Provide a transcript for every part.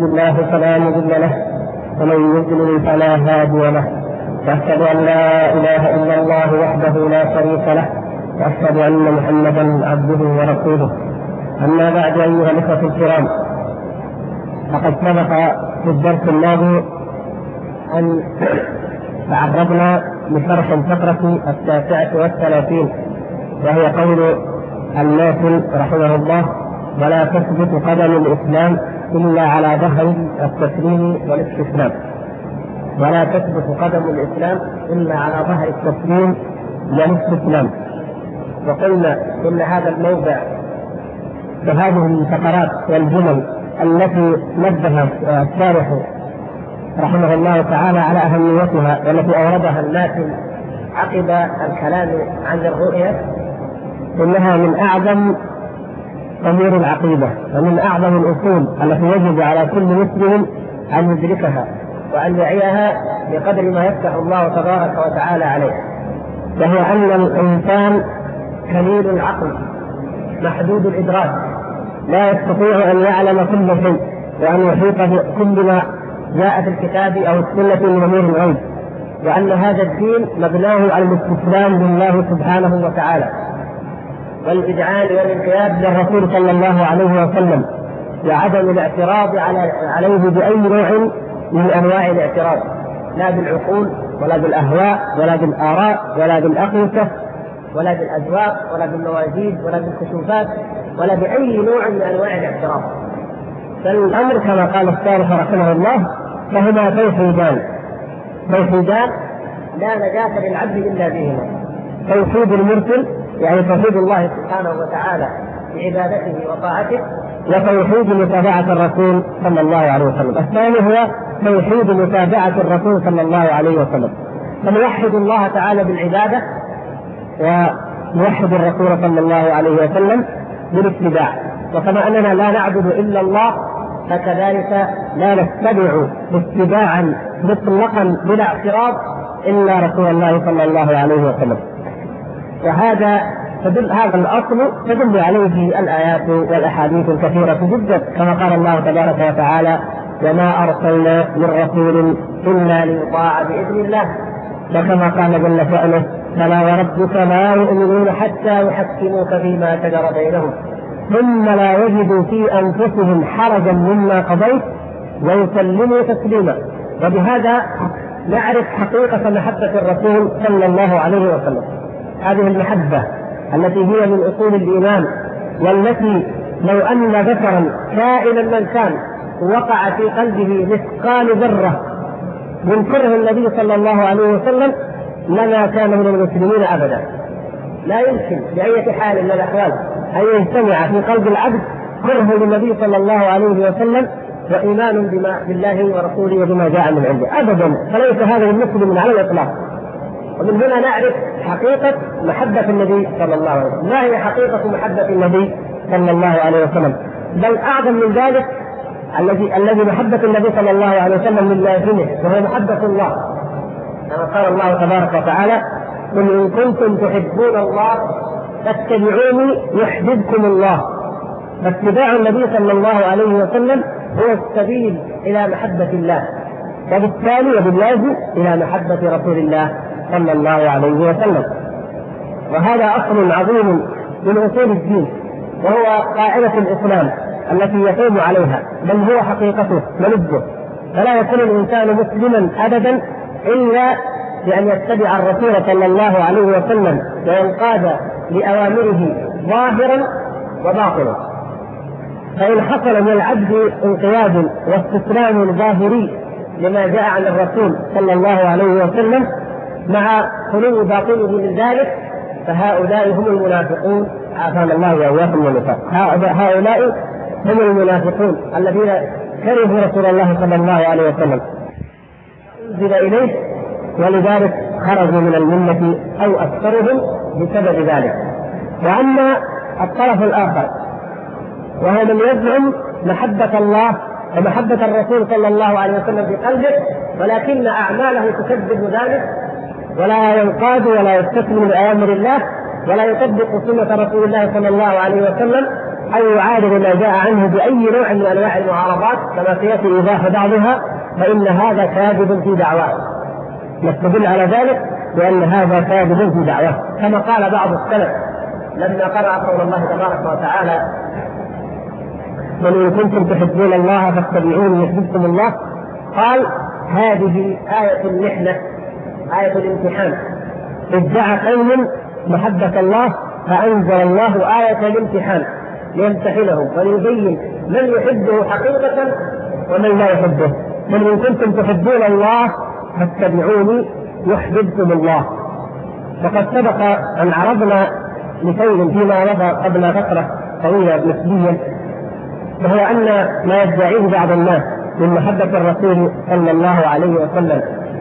الله فلا مضل له ومن يضلل فلا هادي له، واشهد ان لا اله الا الله وحده لا شريك له، واشهد ان محمدا عبده ورسوله. اما بعد ايها الاخوه الكرام، فقد سبق في الدرس الماضي ان تعرضنا لشرح الفقره 39 وهي قول الناصر رحمه الله: ولا تثبت قدم الاسلام الا على ظهر التسليم والاستسلام. ولا تثبت قدم الاسلام الا على ظهر التسليم والاستسلام. وقلنا ان هذا الموضع بهذه الفقرات والجمل التي نبه الشارح رحمه الله تعالى على اهميتها والتي اوردها الناصر عقب الكلام عن الرؤية، انها من اعظم امور العقيده ومن اعظم الاصول التي يجب على كل مسلم ان يدركها وان يعيها بقدر ما يفتح الله تبارك وتعالى عليه، وهو ان الانسان قليل العقل محدود الادراك، لا يستطيع ان يعلم كل شيء وان يحيط بكل ما جاء في الكتاب او السنه من امور الغيب، وان هذا الدين مبناه على الاستسلام لله سبحانه وتعالى والإذعان والانقياد للرسول صلى الله عليه وسلم، وعدم الاعتراض عليه بأي نوع من أنواع الاعتراض، لا بالعقول ولا بالأهواء ولا بالآراء ولا بالأقيسة ولا بالأذواق ولا بالمواجيد ولا بالكشوفات ولا بأي نوع من أنواع الاعتراض. فالأمر كما قال الشارح رحمه الله فهما توحيدان لا نجاة للعبد إلا بهما: توحيد المرسل يعني توحيد الله سبحانه وتعالى بعبادته وطاعته، وتوحيد متابعة الرسول صلى الله عليه وسلم. الثاني هو توحيد متابعة الرسول صلى الله عليه وسلم، فنوحد الله تعالى بالعبادة ونوحد الرسول صلى الله عليه وسلم بالاتباع. وكما أننا لا نعبد إلا الله فكذلك لا نتبع اتباعا مطلقا بلا اعتراض إلا رسول الله صلى الله عليه وسلم. وهذا هذا الأصل تدل عليه الآيات والأحاديث الكثيرة جدا، كما قال الله تبارك وتعالى: وما أرسلنا من رسول إلا ليطاع بإذن الله. وكما قال جل شأنه: فلا وربك لا يؤمنون حتى يحكموك فيما شجر بينهم ثم لا يجدوا في أنفسهم حرجا مما قضيت ويسلموا تسليما. وبهذا نعرف حقيقة محبة الرسول صلى الله عليه وسلم، هذه المحبة التي هي من أصول الإيمان، والتي لو أن ذكرا كائنا من كان وقع في قلبه مثقال ذرة من كره النبي صلى الله عليه وسلم لما كان من المسلمين أبدا. لا يمكن بأي حال من الأحوال أن يجتمع في قلب العبد كره للنبي صلى الله عليه وسلم وإيمان بالله ورسوله وبما جاء من عنده أبدا، فليس هذا المسلم على الإطلاق. ومن هنا نعرف حقيقة محبة النبي صلى الله عليه وسلم. ما هي حقيقة محبة النبي صلى الله عليه وسلم؟ بل أعظم من ذلك الذي محبة النبي صلى الله عليه وسلم من لازمه، وهو محبة الله، كما قال الله تبارك وتعالى: قل إن كنتم تحبون الله فاتبعوني يحببكم الله. فاتباع النبي صلى الله عليه وسلم هو السبيل إلى محبة الله، وبالتالي وباللازم إلى محبة رسول الله صلى الله عليه وسلم. وهذا أصل عظيم من أصول الدين، وهو قاعدة الإسلام التي يقوم عليها، بل هو حقيقته ولبه. فلا يكون الإنسان مسلما أبدا إلا بأن يتبع الرسول صلى الله عليه وسلم وينقاد لأوامره ظاهرا وباطنا. فإن حصل من العبد انقياد واستسلام ظاهري لما جاء عن الرسول صلى الله عليه وسلم مع خلو باطنه من ذلك فهؤلاء هم المنافقون، عافانا الله وإياكم من النفاق. هؤلاء هم المنافقون الذين كرهوا رسول الله صلى الله عليه وسلم أنزل إليه، ولذلك خرجوا من الملة أو أكثرهم بسبب ذلك. وأما الطرف الآخر وهو من يزعم محبة الله ومحبة الرسول صلى الله عليه وسلم في قلبه، ولكن أعماله تكذب ذلك، ولا ينقاد ولا يستسلم لأوامر الله ولا يطبق سنة رسول الله صلى الله عليه وسلم، أو يعارض ما جاء عنه بأي نوع من أنواع المعارضات كما سيأتي إيضاح بعضها، فإن هذا كاذب في دعواه. نستدل على ذلك بأن هذا كاذب في دعواه، كما قال بعض السلف لما قرأ قول الله تبارك وتعالى: قل إن كنتم تحبون الله فاتبعوني يحببكم الله، قال: هذه آية المحنة، آية الامتحان. ادعى قوم محبة الله فأنزل الله آية الامتحان ليمتحنهم وليبين من يحبه حقيقة ومن لا يحبه. قل إن كنتم تحبون الله فاتبعوني يحببكم الله. وقد سبق أن عرضنا مثال فيما مضى قبل فترة طويلة نسبيا، وهو أن ما يدعيه بعض الناس من محبة الرسول صلى الله عليه وسلم،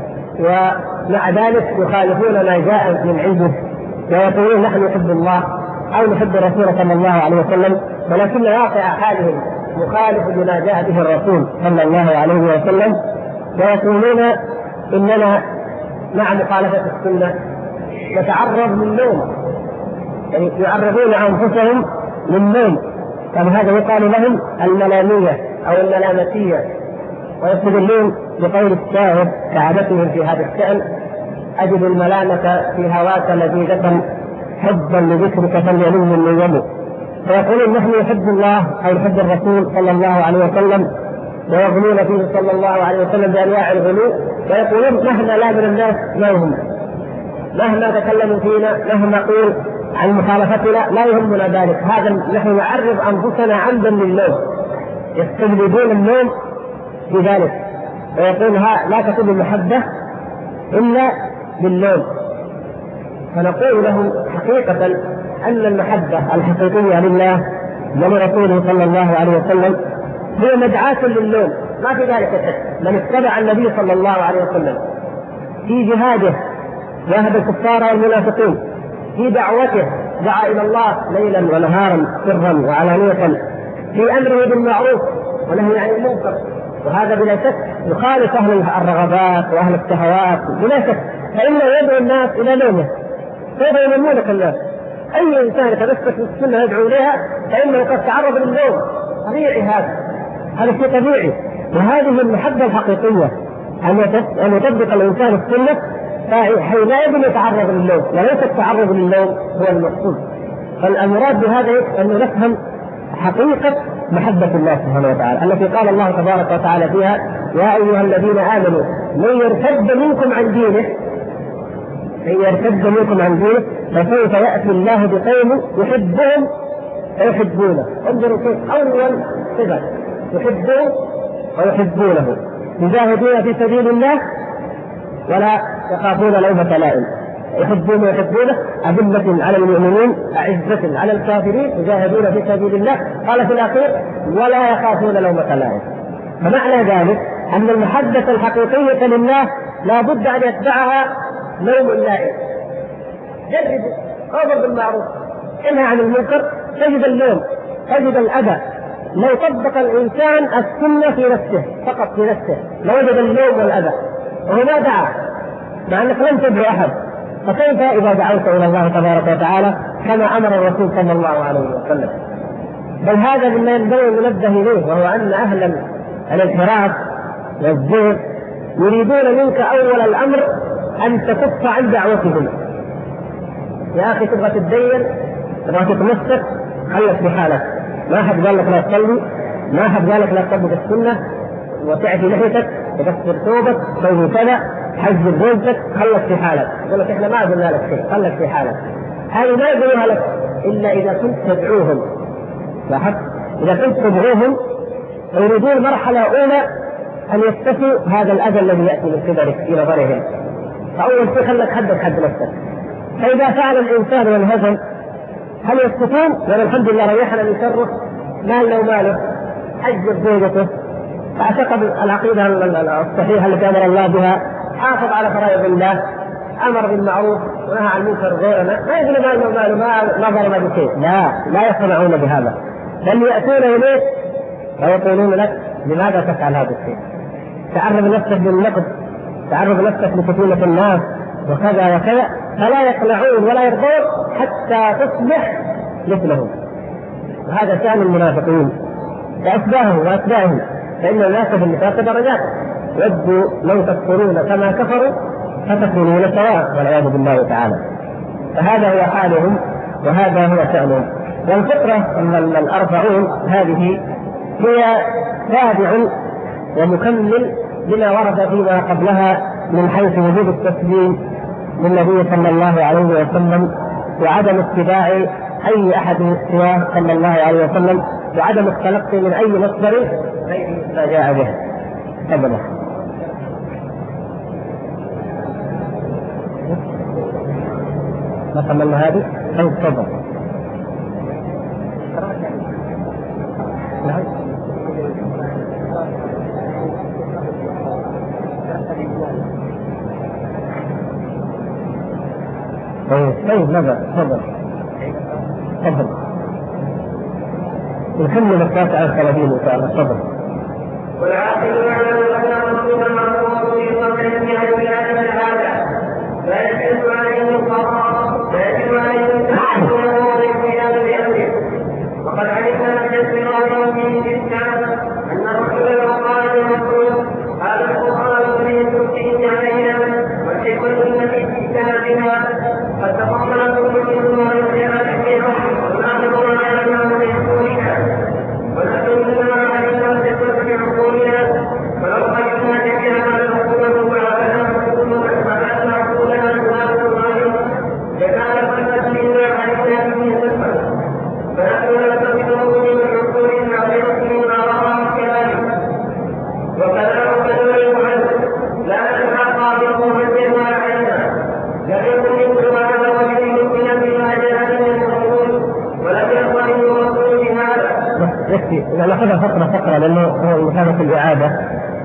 ومع ذلك يخالفون ما جاء من عنده ويقولون نحن نحب الله أو نحب الرسول صلى الله عليه وسلم، ولكن واقع حالهم مخالف لما جاء به الرسول صلى الله عليه وسلم، ويقولون إننا مع مخالفة السنة نتعرض للنوم، يعني يعرضون أنفسهم للنوم، فهذا يقال لهم الملامية أو الملامتية، ويستدلون بقول الشاعر كعادتهم في هذا الشأن: أجد الملامة في هواك لذيذة حبا لذكرك فليلم النيم. فيقولون نحن نحب الله أو نحب الرسول صلى الله عليه وسلم، ويغلون فيه صلى الله عليه وسلم بأنواع الغلو، ويقولون مهما لا من الناس ما يهم، مهما تكلموا فينا، مهما نقول عن مخالفتنا لا يهمنا ذلك، هذا نحن نعرض أنفسنا عمدا للنوم، يستجلبون النوم بذلك، ويقول لا تكون المحبة إلا بالنوم. فنقول لهم حقيقة أن المحبة الحقيقية لله ولرسوله صلى الله عليه وسلم هي مدعاة للنوم، ما في ذلك شك. من اتبع النبي صلى الله عليه وسلم في جهاده جاهد الكفار والمنافقين، في دعوته دعا إلى الله ليلا ونهارا سرا وعلانية، في أمره بالمعروف ونهي عن المنكر، وهذا بلا شك يخالف أهل الرغبات وأهل الشهوات بلا شك، فإنه يدعو الناس إلى نومه، كيف ينامونك الناس؟ أي إنسان تمسك بالسنة يدعو إليها فإنه قد تعرض للنوم، طبيعي هذا شيء طبيعي. وهذه المحبة الحقيقية أن يطبق الإنسان السنة فحينئذ يتعرض للنوم، وليس التعرض للنوم هو المقصود. فالمراد بهذا أن نفهم حقيقة محبة الله سبحانه وتعالى التي قال الله تبارك وتعالى فيها: يا أيها الذين آمنوا من يرتد منكم عن دينه فسوف يأتي الله بقوم يحبهم ويحبونه. انظروا كيف أول صفة: يحبون ويحبونه، يجاهدون في سبيل الله ولا يخافون لومة لائم. يحبون ويحبونه، أذلة على المؤمنين أعزة على الكافرين، يجاهدون في سبيل الله، قال في الأخير: ولا يخافون لومة لائم. فمعنى ذلك أن المحبة الحقيقية لله لا بد أن يتبعها لوم اللائم. جرب أمر بالمعروف انهى عن المنكر تجد اللوم، تجد الأذى. لو طبق الإنسان السنة في نفسه فقط في نفسه لوجد اللوم والأذى، وهو ما دعا، مع أنك لم تدعو أحد، فكيف إذا دعوت إلى الله تبارك وتعالى كما أمر الرسول صلى الله عليه وسلم؟ بل هذا مما ينبغي أن ننبه إليه، وهو أن أهل الانحراف والزهد يريدون منك أول الأمر أن تكف عن دعوتهم. يا أخي تبغى تتدين، تبغى تتمسك، خلك في حالك، ما حد قال لك لا تصلي، ما حد قال لك لا تطبق السنة وتعفي لحيتك وتكسر ثوبك تسوي كذا حجب زوجتك، خلك في حالك. يقول لك احنا ما قلنا لك شيء، خلك في حالك. هذه ما يقولها لك الا اذا كنت تدعوهم. لاحظت؟ اذا كنت تدعوهم يريدون مرحله اولى ان يكتفوا هذا الاذى الذي ياتي من قبلك في نظرهم، فاول شيء خلك حد نفسك. فاذا فعل الانسان والهزم هل يسكتون؟ يعني الحمد لله ريحنا من شره، مالنا وماله، حجب زوجته، اعتقد العقيده الصحيحه التي امر الله بها، حافظ على فرائض الله، امر بالمعروف ونهى عن المنكر غيرنا، ما يقول مالنا وماله، ما ظلم بشيء، لا يصنعون بهذا، بل ياتون اليك ويقولون لك لماذا تفعل هذا الشيء؟ تعرض نفسك للنقد، تعرض نفسك لفتنة الناس وكذا وكذا، فلا يقنعون ولا يرضون حتى تصبح مثلهم. هذا شأن المنافقين وأتباعهم وأتباعهم، فإن الناس في النفاق درجات، ودوا لو تكفرون كما كفروا فتكونون سواء والعياذ بالله تعالى. فهذا هو حالهم وهذا هو شأنهم. والفطرة الأربعون هذه هي تابع ومكمل لما ورد فيما قبلها من حيث وجود التسليم للنبي صلى الله عليه وسلم وعدم اتباع أي أحد سواه صلى الله عليه وسلم وعدم التلقي من أي مصدر غير ما جاء به. تفضل. ما كملنا هذه؟ تفضل. طيب ماذا؟ تفضل تفضل. نكمل التاسعة والثلاثين إن شاء الله. تفضل. والعاقل يعلم أن الرسول المعروف في صدره عن بلاد العادة فيجب عليه القضاء فيجب عليه التحكم والقيام بأمره. وقد علمنا كثيرا من الإسلام أن الرسول قال للرسول هذا القرآن الذي تؤتيه علينا والحكمة التي جئتنا بها قد تفضل كل ما يجعل فيها ونحن على ما يكوننا ونحن علينا الحكمة بعقولنا ولو خلقنا جميعا الحكومة وعلى فبعثنا عقولنا سؤال الله لكان قد منا علينا به الحكمة فنحن نستفيد من عقول عظيمة وراء كلامه وكلام كلام عنه لا نتحقق بقوة ولا علما لم يكن مثل هذا وجد يمكن بما جاء من الرسول ولم يقل الرسول بهذا. يكفي إذا نأخذها فقرة لأنه هو مثابة الإعادة.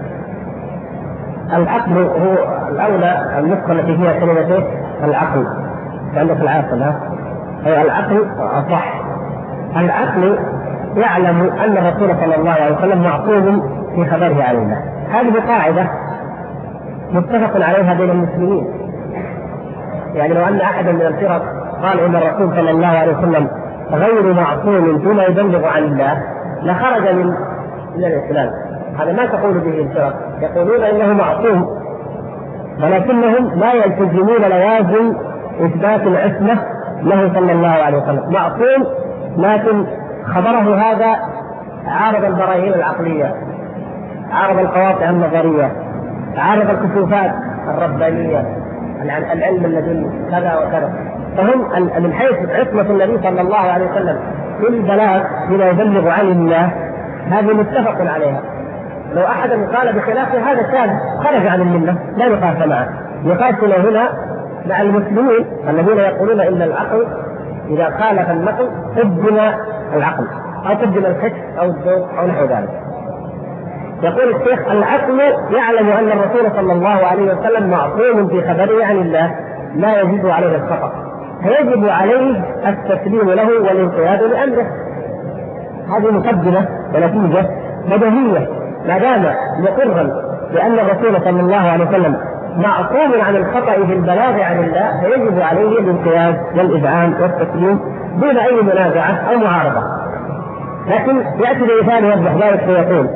العقل هو الأولى النسخة التي فيها كلمة العقل، عندك العاقل هي العقل أصح. العقل يعلم أن الرسول صلى الله عليه وسلم معصوم في خبره عن الله. هذه قاعدة متفق عليها بين المسلمين. يعني لو أن أحدا من الفرق قال إن الرسول صلى الله عليه وسلم غير معصوم فيما يبلغ عن الله لخرج من الإسلام. هذا ما تقول به الفرق، يقولون إنه معصوم ولكنهم لا يلتزمون لوازم إثبات العصمة له صلى الله عليه وسلم. معصوم لكن خبره هذا عارض البراهين العقلية، عارض القواطع النظرية، عارض الكشوفات الربانية، العلم اللدني كذا وكذا. فهم من حيث عصمة النبي صلى الله عليه وسلم في البلاغ بما يبلغ عن الله هذه متفق عليها. لو أحد قال بخلافه هذا كان خرج عن الملة لا نقاش معه. نقاشنا هنا مع المسلمين الذين يقولون إن العقل إذا خالف النقل قدم العقل أو قدم الحس أو الذوق أو نحو ذلك. يقول الشيخ العقل يعلم أن الرسول صلى الله عليه وسلم معصوم في خبره عن الله لا يجب عليه الخطأ، فيجب عليه التسليم له والانقياد لأمره. هذه مقدمة ونتيجة بديهية. ما دام مقرا بأن الرسول صلى الله عليه وسلم معصوم عن الخطأ في البلاغ عن الله فيجب عليه الانقياد والإذعان والتسليم دون أي منازعة أو معارضة. لكن يأتي بمثال يوضح ذلك فيقول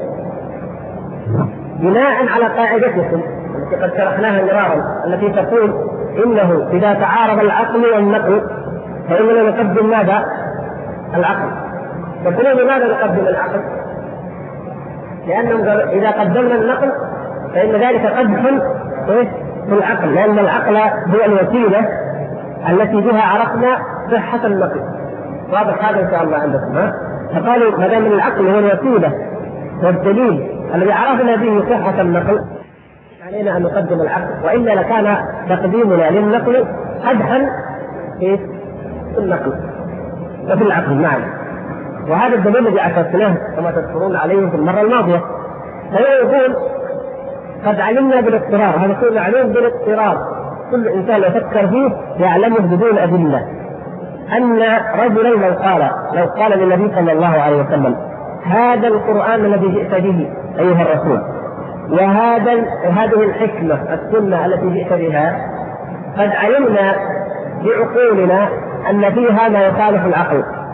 بناء على قاعدتكم التي قد شرحناها مرارا التي تقول إنه إذا تعارض العقل والنقل فإننا نقدم ماذا؟ العقل. يقولون لماذا نقدم العقل؟ لأنهم إذا قدمنا النقل فإن ذلك قدح في العقل، لأن العقل هو الوسيلة التي بها عرفنا صحة النقل. واضح هذا إن شاء الله عندكم. فقالوا ما دام العقل هو الوسيلة والدليل الذي عرفنا به صحة النقل علينا أن نقدم العقل، وإلا لكان تقديمنا للنقل قدحا في النقل وفي العقل معا. وهذا الدليل الذي أسسناه كما تذكرون عليه في المرة الماضية. فهو يقول قد علمنا بالاضطرار، هذا كله معلوم بالاضطرار، كل إنسان يفكر فيه يعلمه بدون أدلة، أن رجلا لو قال للنبي صلى الله عليه وسلم هذا القرآن الذي جئت به أيها الرسول وهذه الحكمة السنة التي جئت بها قد علمنا بعقولنا أن فيها ما يخالف العقل،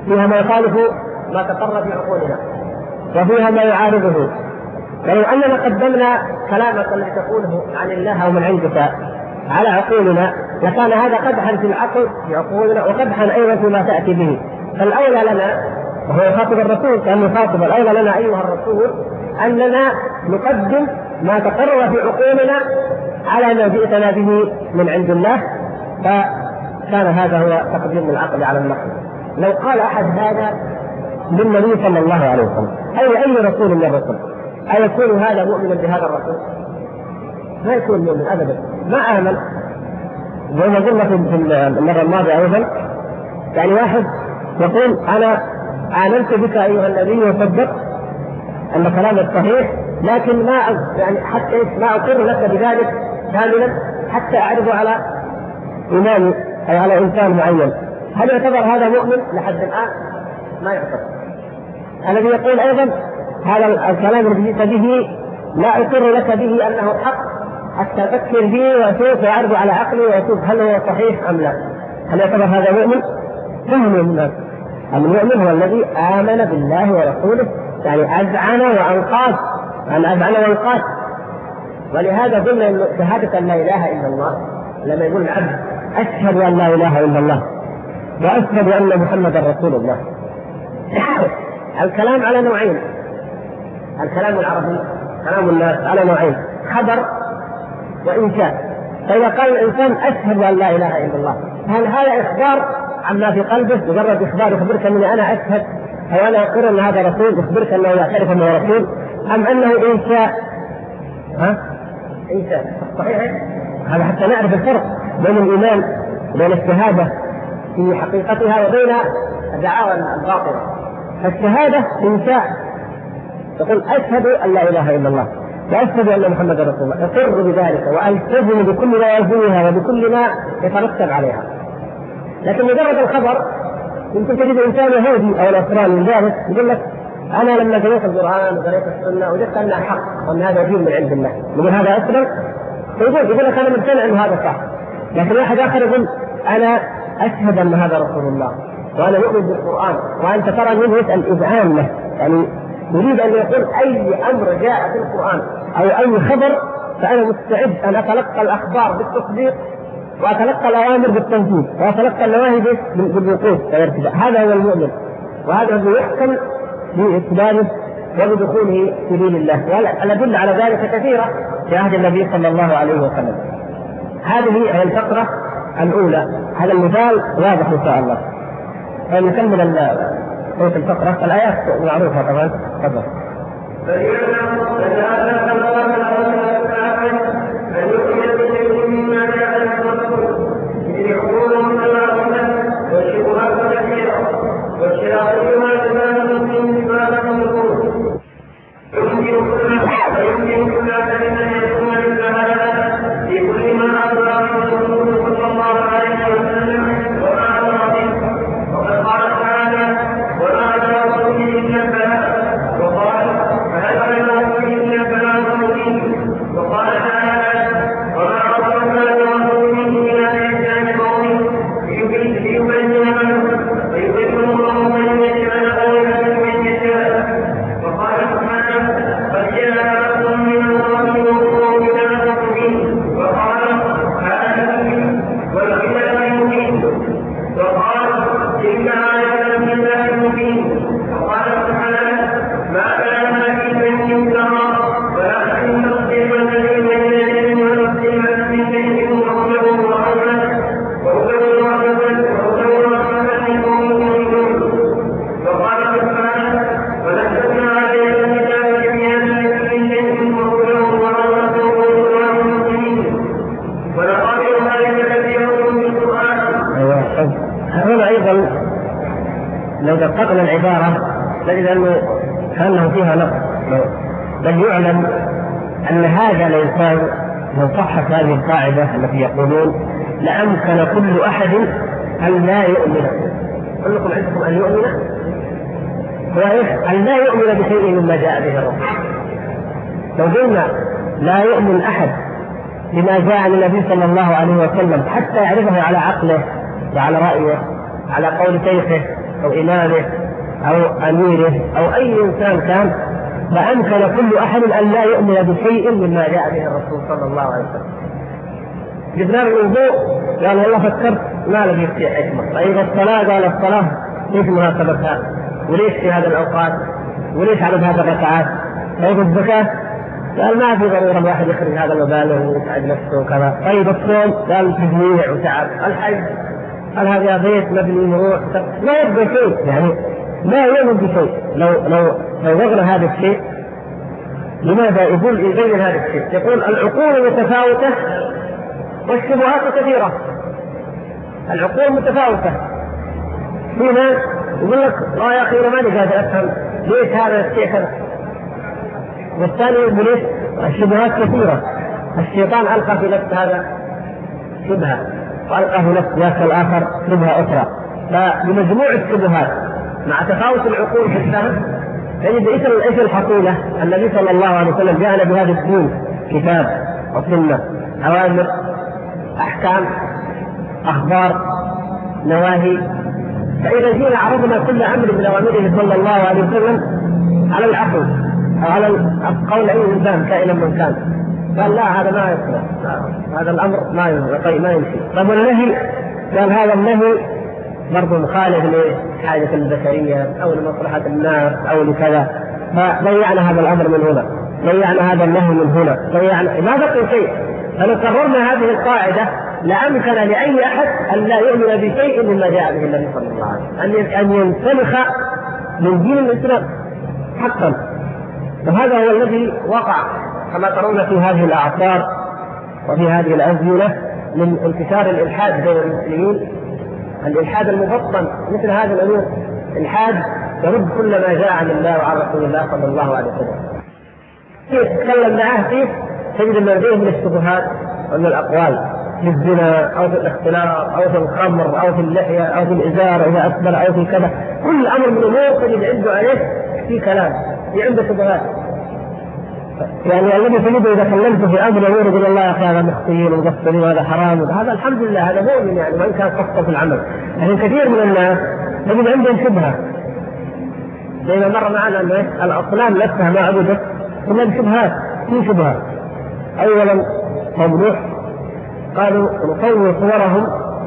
فيها ما يخالف ما تقر في عقولنا وفيها ما يعارضه. فلو أننا قدمنا كلامك الذي تقوله عن الله أو من عندك على عقولنا لكان هذا قدحا في العقل في عقولنا وقدحا أيضا فيما تأتي به. فالأولى لنا، وهو يخاطب الرسول كأنه يخاطب، الأولى لنا أيها الرسول أننا نقدم ما تقر في عقولنا على ما جئتنا به من عند الله، فكان هذا هو تقديم العقل على النقل. لو قال أحد هذا للنبي صلى الله عليه وسلم أي رسول من الرسل أيكون هذا مؤمنا بهذا الرسول؟ ما يكون مؤمن أبدا، ما آمن. زي ما قلنا في المرة الماضية أيضا، يعني واحد يقول أنا آمنت بك أيها النبي وصدقت أن كلامك صحيح، لكن ما يعني حتى ما أقر لك بذلك كاملا حتى أعرض على إمامي أي على إنسان معين. هل يعتبر هذا مؤمن لحد الآن؟ ما يعتبر. الذي يقول أيضا هذا الكلام الذي جئت به لا أقر لك به أنه حق حتى أفكر به وأشوف وأعرض على عقلي وأشوف هل هو صحيح أم لا، هل يعتبر هذا مؤمن؟ فهم الناس. المؤمن هو الذي آمن بالله ورسوله، يعني أذعن وأنقاذ، أذعن وأنقاذ. ولهذا قلنا إن شهادة أن لا إله إلا الله، لما يقول العبد أشهد أن لا إله إلا الله وأشهد أن محمدا رسول الله، الكلام على نوعين، الكلام العربي كلام الناس على نوعين، خبر وإنشاء. فإذا قال الإنسان أشهد أن لا إله إلا الله، هل هذا إخبار عما في قلبه، مجرد إخبار يخبرك أني أنا أشهد أو أنا أقر أن هذا رسول، يخبرك أنه يعترف أنه رسول، أم أنه إنشاء؟ إنشاء صحيح. هذا حتى نعرف الفرق بين الإيمان وبين الشهادة في حقيقتها وبين الدعاوى الباطلة. فالشهادة إنشاء، تقول أشهد أن لا إله إلا الله وأشهد أن محمدا رسول الله، أقر بذلك وألتزم بكل ما يلزمها وبكل ما يترتب عليها. لكن مجرد الخبر يمكن تجد إنسان يهودي أو نصراني من ذلك يقول لك أنا لما قريت القرآن وقريت السنة وجدت أنها حق وأن هذا دين من عند الله، يقول هذا أسلم، يقول لك أنا مقتنع أن هذا صح. لكن واحد آخر يقول أنا أشهد أن هذا رسول الله وأنا أؤمن بالقرآن، وأنت ترى منه يسأل إذعان له، يعني يريد أن يقول أي أمر جاء في القرآن أو أي خبر فأنا مستعد أن أتلقى الأخبار بالتصديق وأتلقى الأوامر بالتنفيذ وأتلقى النواهي بالوقوف والارتداء. هذا هو المؤمن، وهذا هو يحكم بإسلامه وبدخوله في دين الله. والأدلة على ذلك كثيرة في عهد النبي صلى الله عليه وسلم. هذه هي الفقرة الأولى، هذا المثال واضح إن شاء الله. نكمل الفقرة، الآيات معروفة طبعا. تفضل. لو دققنا العبارة نجد أنه فيها نقص، بل يعلم أن هذا الإنسان لو صحت هذه القاعدة التي يقولون لأمكن كل أحد أن لا يؤمن. كلكم عندكم أن يؤمن، أن لا يؤمن بشيء مما جاء به الرسول. لو قلنا لا يؤمن أحد بما جاء عن النبي صلى الله عليه وسلم حتى يعرفه على عقله وعلى رأيه على قول شيخه أو إمامه أو أميره أو أي إنسان كان، فأمكن كل أحد أن لا يؤمن بشيء مما جاء به الرسول صلى الله عليه وسلم. جبنا الوضوء قال والله فكرت ما لقيت فيه حكمة. طيب الصلاة قال الصلاة ليش مناسبتها وليش في هذا الأوقات وليش عدد هذا الركعات. طيب الزكاة قال ما في ضرورة الواحد يخرج هذا المبالغ ويتعب نفسه وكذا. طيب الصوم قال تجميع وتعب. الحج قال هذا بيت مبني مروح لا يبقى شيء، يعني لا يؤمن بشيء. لو وضعنا هذا الشيء لماذا يبين هذا الشيء؟ يقول العقول متفاوتة والشبهات كثيرة. العقول متفاوتة. في ناس يقول لك لا يا أخي أنا ماني قادر أفهم ليش هذا الشيء كذا، والثاني يقول ليش الشبهات كثيرة. الشيطان ألقى في نفس هذا شبهة وألقى في نفس ذاك الآخر شبهة أخرى. فبمجموع الشبهات مع تفاوت العقول في الفهم تجد ايش الحقيقة. النبي صلى الله عليه وسلم جاءنا بهذا الدين كتاب وسنة، أوامر، أحكام، أخبار، نواهي. فإذا جينا عرضنا كل أمر من أوامره صلى الله عليه وسلم على العقل أو على قول أي إنسان كائنا من كان، قال لا هذا ما يصلح، هذا الأمر ما يمشي. طب والنهي قال هذا النهي برضو مخالف لحاجة البشرية أو لمصلحة الناس أو لكذا، فضيعنا هذا الأمر من هنا، ضيعنا هذا النهي من هنا، ضيعنا ما بقي شيء. فلو قررنا هذه القاعدة لأمكن لأي أحد أن لا يؤمن بشيء مما جاء به النبي صلى الله عليه وسلم، أن ينسلخ من دين الإسلام حقا. وهذا هو الذي وقع كما ترون في هذه الأعصار وفي هذه الأزمنة من انتشار الإلحاد بين المسلمين. الإلحاد المبطن مثل هذا الأمور، إلحاد يرد كل ما جاء عن الله وعن رسول الله صلى الله عليه وسلم. يتكلم معه فيه تجد من فيه من الشبهات ومن الأقوال في الزنا أو في الاختلاط أو في الخمر أو في اللحية أو في الإزار إذا أسبل أو في كذا. كل أمر من الأمور تجد عنده عليه في كلام، في عنده شبهات. يعني الذي تجده إذا كلمته في أمر يقول يقول الله يا أخي هذا مخطئين ومقصرين وهذا حرام، هذا الحمد لله هذا مؤمن يعني وإن كان قصة في العمل. لكن كثير من الناس تجد عندهم شبهة، زي ما مر معنا أن الأصنام نفسها ما عبدت إلا بشبهات. في شبهة أولا ممنوع قالوا نصور صورهم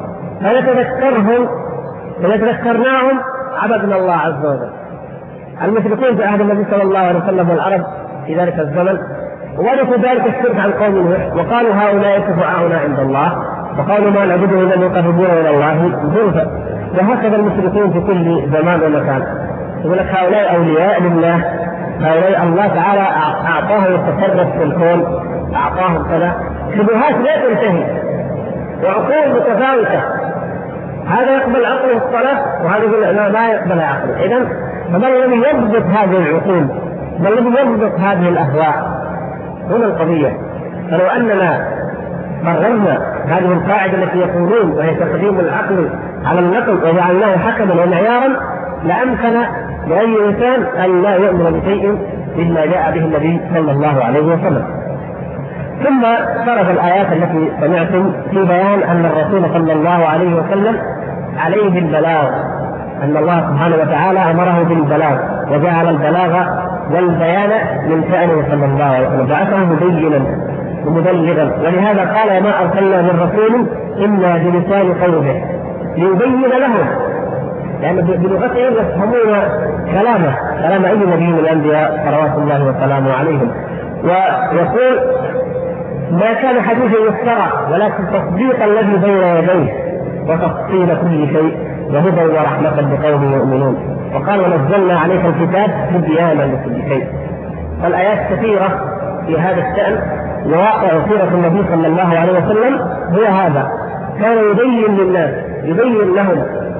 فنتذكرناهم عبدنا الله عز وجل. المشركين في عهد النبي صلى الله عليه وسلم والعرب في ذلك الزمن ورثوا ذلك الشرك عن قوم نوح وقالوا هؤلاء شفعاؤنا عند الله وقالوا ما نعبدهم الا ليقربونا الى الله زلفى. وهكذا المشركين في كل زمان ومكان يقول لك هؤلاء اولياء لله، هؤلاء الله تعالى اعطاهم التصرف في الكون، اعطاهم كذا. شبهات لا تنتهي وعقول متفاوته، هذا يقبل عقله الصلاه وهذا يقول لا يقبل عقله. اذا فما الذي يضبط هذه العقول؟ ما الذي يضبط هذه الأهواء؟ هنا القضية. فلو أننا مررنا هذه القاعدة التي يقولون وهي تقديم العقل على النقل وجعلناه حكما ومعيارا لأمكن لأي إنسان أن لا يؤمن بشيء مما جاء به النبي صلى الله عليه وسلم. ثم فرض الآيات التي سمعتم في بيان أن الرسول صلى الله عليه وسلم عليه البلاغ، أن الله سبحانه وتعالى أمره بالبلاغ وجعل البلاغ والبيان من شأنه صلى الله عليه وسلم، بعثه مبينا ومبلغا. ولهذا قال ما أرسلنا من رسول إلا بلسان قومه ليبين لهم، لأن بلغتهم يفهمون كلام أي نبي من الأنبياء صلوات الله وسلامه عليهم. ويقول ما كان حديثا يفترى ولكن تصديق الذي بين يديه وتفصيل كل شيء وهدى ورحمة لقوم يؤمنون. وقال ونزلنا عليك الكتاب تبيانا لكل شيء. فالآيات كثيرة في هذا الشأن. وواقع سيرة النبي صلى الله عليه وسلم هو هذا، كان يبين للناس، يبين لهم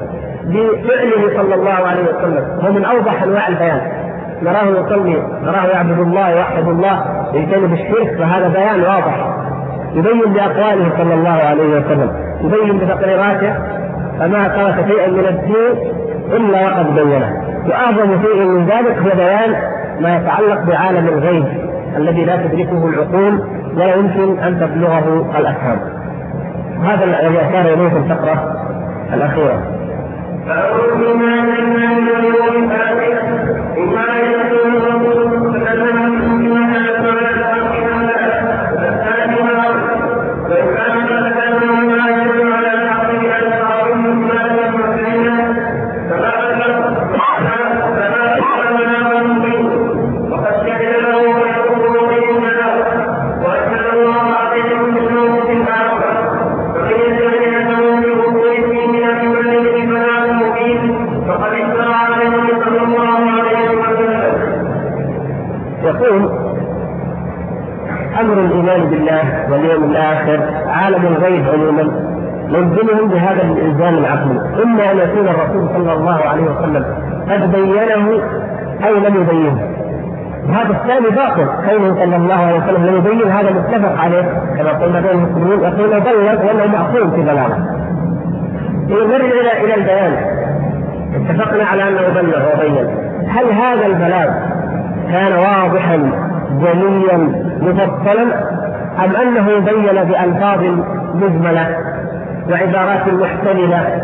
بفعله صلى الله عليه وسلم. هو من أوضح أنواع البيان. نراه يصلي، نراه يعبد الله يوحد الله يجتنب الشرك، فهذا بيان واضح. يبين بأقواله صلى الله عليه وسلم، يبين بتقريراته، فما ترك شيئا من الدين إلا وقد بينه. وأعظم شيء من ذلك هو بيان ما يتعلق بعالم الغيب الذي لا تدركه العقول ولا يمكن أن تبلغه الأفهام. هذا الذي أشار إليه في الفقرة الأخيرة. واليوم الآخر عالم الغيب عموما يلزمهم بهذا الإلزام العقلي، إما أن يكون الرسول صلى الله عليه وسلم قد بينه أو لم يبينه. هذا الثاني باطل، كونه صلى الله عليه وسلم لم يبين هذا متفق عليه كما قلنا بين المسلمين، يقول بلغ وأنه معصوم في بلاغه. نرجع إلى البيان، اتفقنا على أنه بلغ وبين. هل هذا البلاغ كان واضحا جليا مفصلا، أم أنه بين بألفاظ مجملة وعبارات محتملة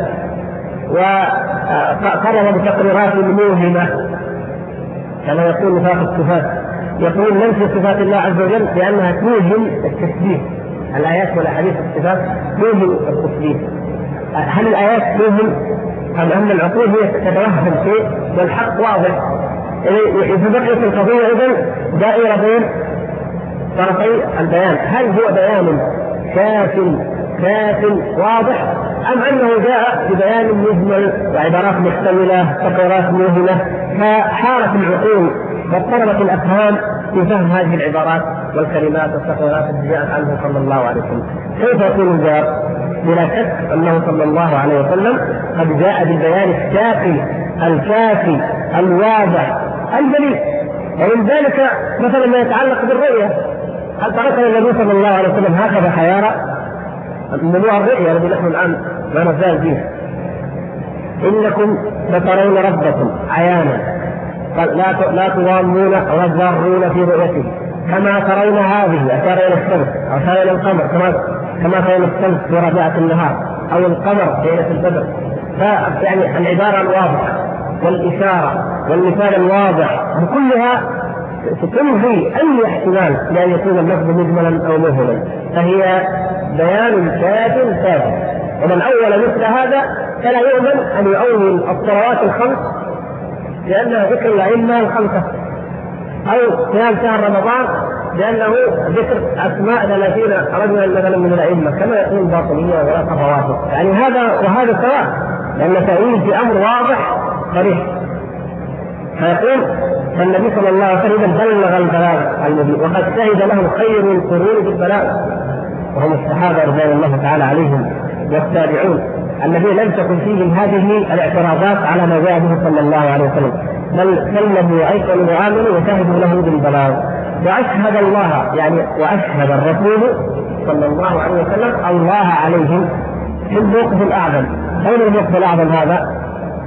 وقرر بتقريرات موهمة كما يقول نفاق الصفات؟ يقول ننفي صفات الله عز وجل لأنها توهم التشبيه. الآيات والأحاديث الصفات توهم التشبيه. هل الآيات توهم أم أن العقول هي تتوهم شيء والحق واضح؟ إذا بقيت القضية إذن دائرة بين طرفي البيان، هل هو بيان كاف واضح أم أنه جاء ببيان مجمل وعبارات محتملة تقريرات موهمة فحارت العقول واضطربت الأفهام في فهم هذه العبارات والكلمات والتقريرات التي جاءت عنه صلى الله عليه وسلم؟ كيف يكون الجواب؟ بلا شك أنه صلى الله عليه وسلم قد جاء بالبيان الكافي الواضح الجليل. ومن ذلك مثلا ما يتعلق بالرؤية، هل تركنا النبي صلى الله عليه وسلم هكذا حيارى؟ موضوع الرؤيا الذي نحن الآن ما نزال فيه، إنكم لترون ربكم عيانا لا تضامون ولا تضارون في رؤيته كما ترون هذه، أشار إلى الشمس أو أشار إلى القمر كما ترون الشمس في ربيعة النهار أو القمر ليلة البدر. فيعني العبارة الواضحة والإشارة والمثال الواضح كلها تنهي أي احتمال لأن يكون اللفظ مجملا أو مهملا، فهي بيان كاف. ومن أول مثل هذا فلا يؤمن أن يؤول الصلوات الخمس لأنها ذكر الأئمة الخمسة، أو صيام شهر رمضان لأنه ذكر أسماء 30 رجلا مثلا من الأئمة كما يقول باطنية ولا صفوات. يعني هذا سواء، لأن تأويل في أمر واضح صريح. فيقول فالنبي صلى الله عليه وسلم بلغ البلاغ المبين وقد شهد له خير القرون بالبلاغ وهم الصحابة رضوان الله تعالى عليهم والتابعون الذين لم تكن فيهم هذه الاعتراضات على ما جاء به صلى الله عليه وسلم، بل سلموا وأيقنوا وآمنوا وشهدوا له بالبلاغ. وأشهد الله يعني وأشهد الرسول صلى الله عليه وسلم الله عليهم في الموقف الأعظم. أين الموقف الأعظم هذا؟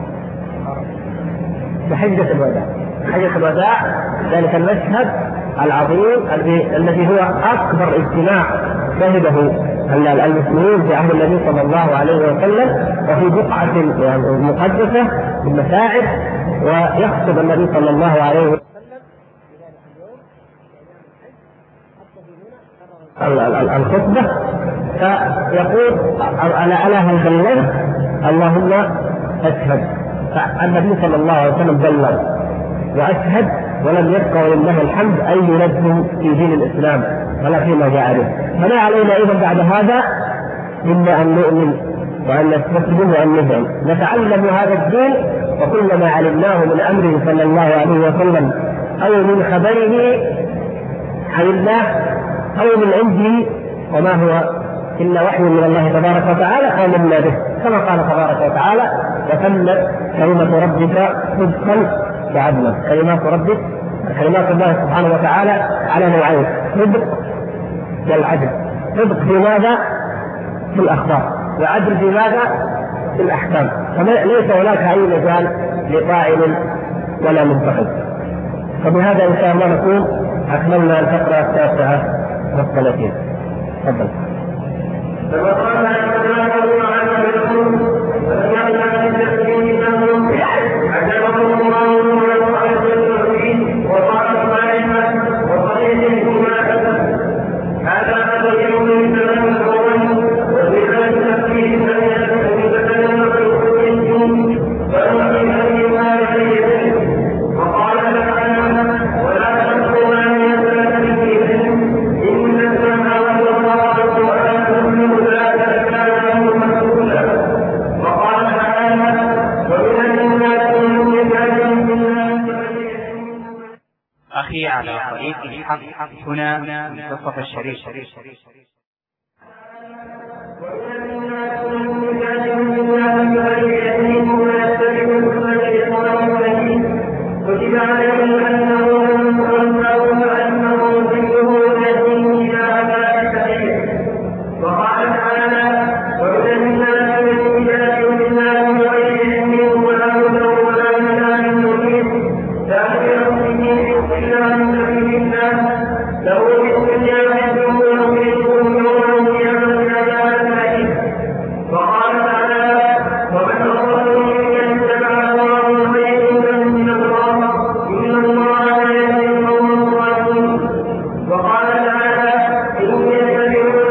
بحجة الوداع. حجة الوداع ذلك المشهد العظيم الذي هو أكبر اجتماع شهده المسلمين في عهد النبي صلى الله عليه وسلم، وفي بقعة مقدسة بالمساعد، ويخطب النبي صلى الله عليه وسلم الخطبة فيقول ألا هل بلغت؟ اللهم أشهد. فالنبي صلى الله عليه وسلم بلغ وأشهد ولم يبقى ولله الحمد أي ينجم في دين الإسلام ولا فيما جاء به. فلا علينا إذا بعد هذا إلا أن نؤمن وأن نستسلم وأن نذعن نتعلم هذا الدين، وكل ما علمناه من أمره صلى الله عليه وسلم أو من خبره عن الله أو من عنده وما هو إلا وحي من الله تبارك وتعالى آمنا به، كما قال تبارك وتعالى وتمت كلمة ربك صدقا وعدلا. كلمات الله سبحانه وتعالى على نوعين: صدق والعدل. صدق في ماذا؟ في الأخبار، وعدل في ماذا؟ في الأحكام. فليس هناك أي مجال لطاعن ولا منتقد. فبهذا إن شاء الله نكون أكملنا الفقرة 39. تفضل. فوقال الله عنه هنا منتصف الشريف. كتب عليهم أنه وقال تعالى ومن الناس من يجادل بالله بغير علم ولا هدى ولا كتاب مبين ذلك به إلا من سبيل الله له في الدنيا خزي ويخرجهم يوم القيامة عذاب أليم. وقال تعالى ومن أضل ممن اتبع هواه بغير هدى من الله إن الله لا يهدي القوم الظالمين. وقال تعالى إن يتبعون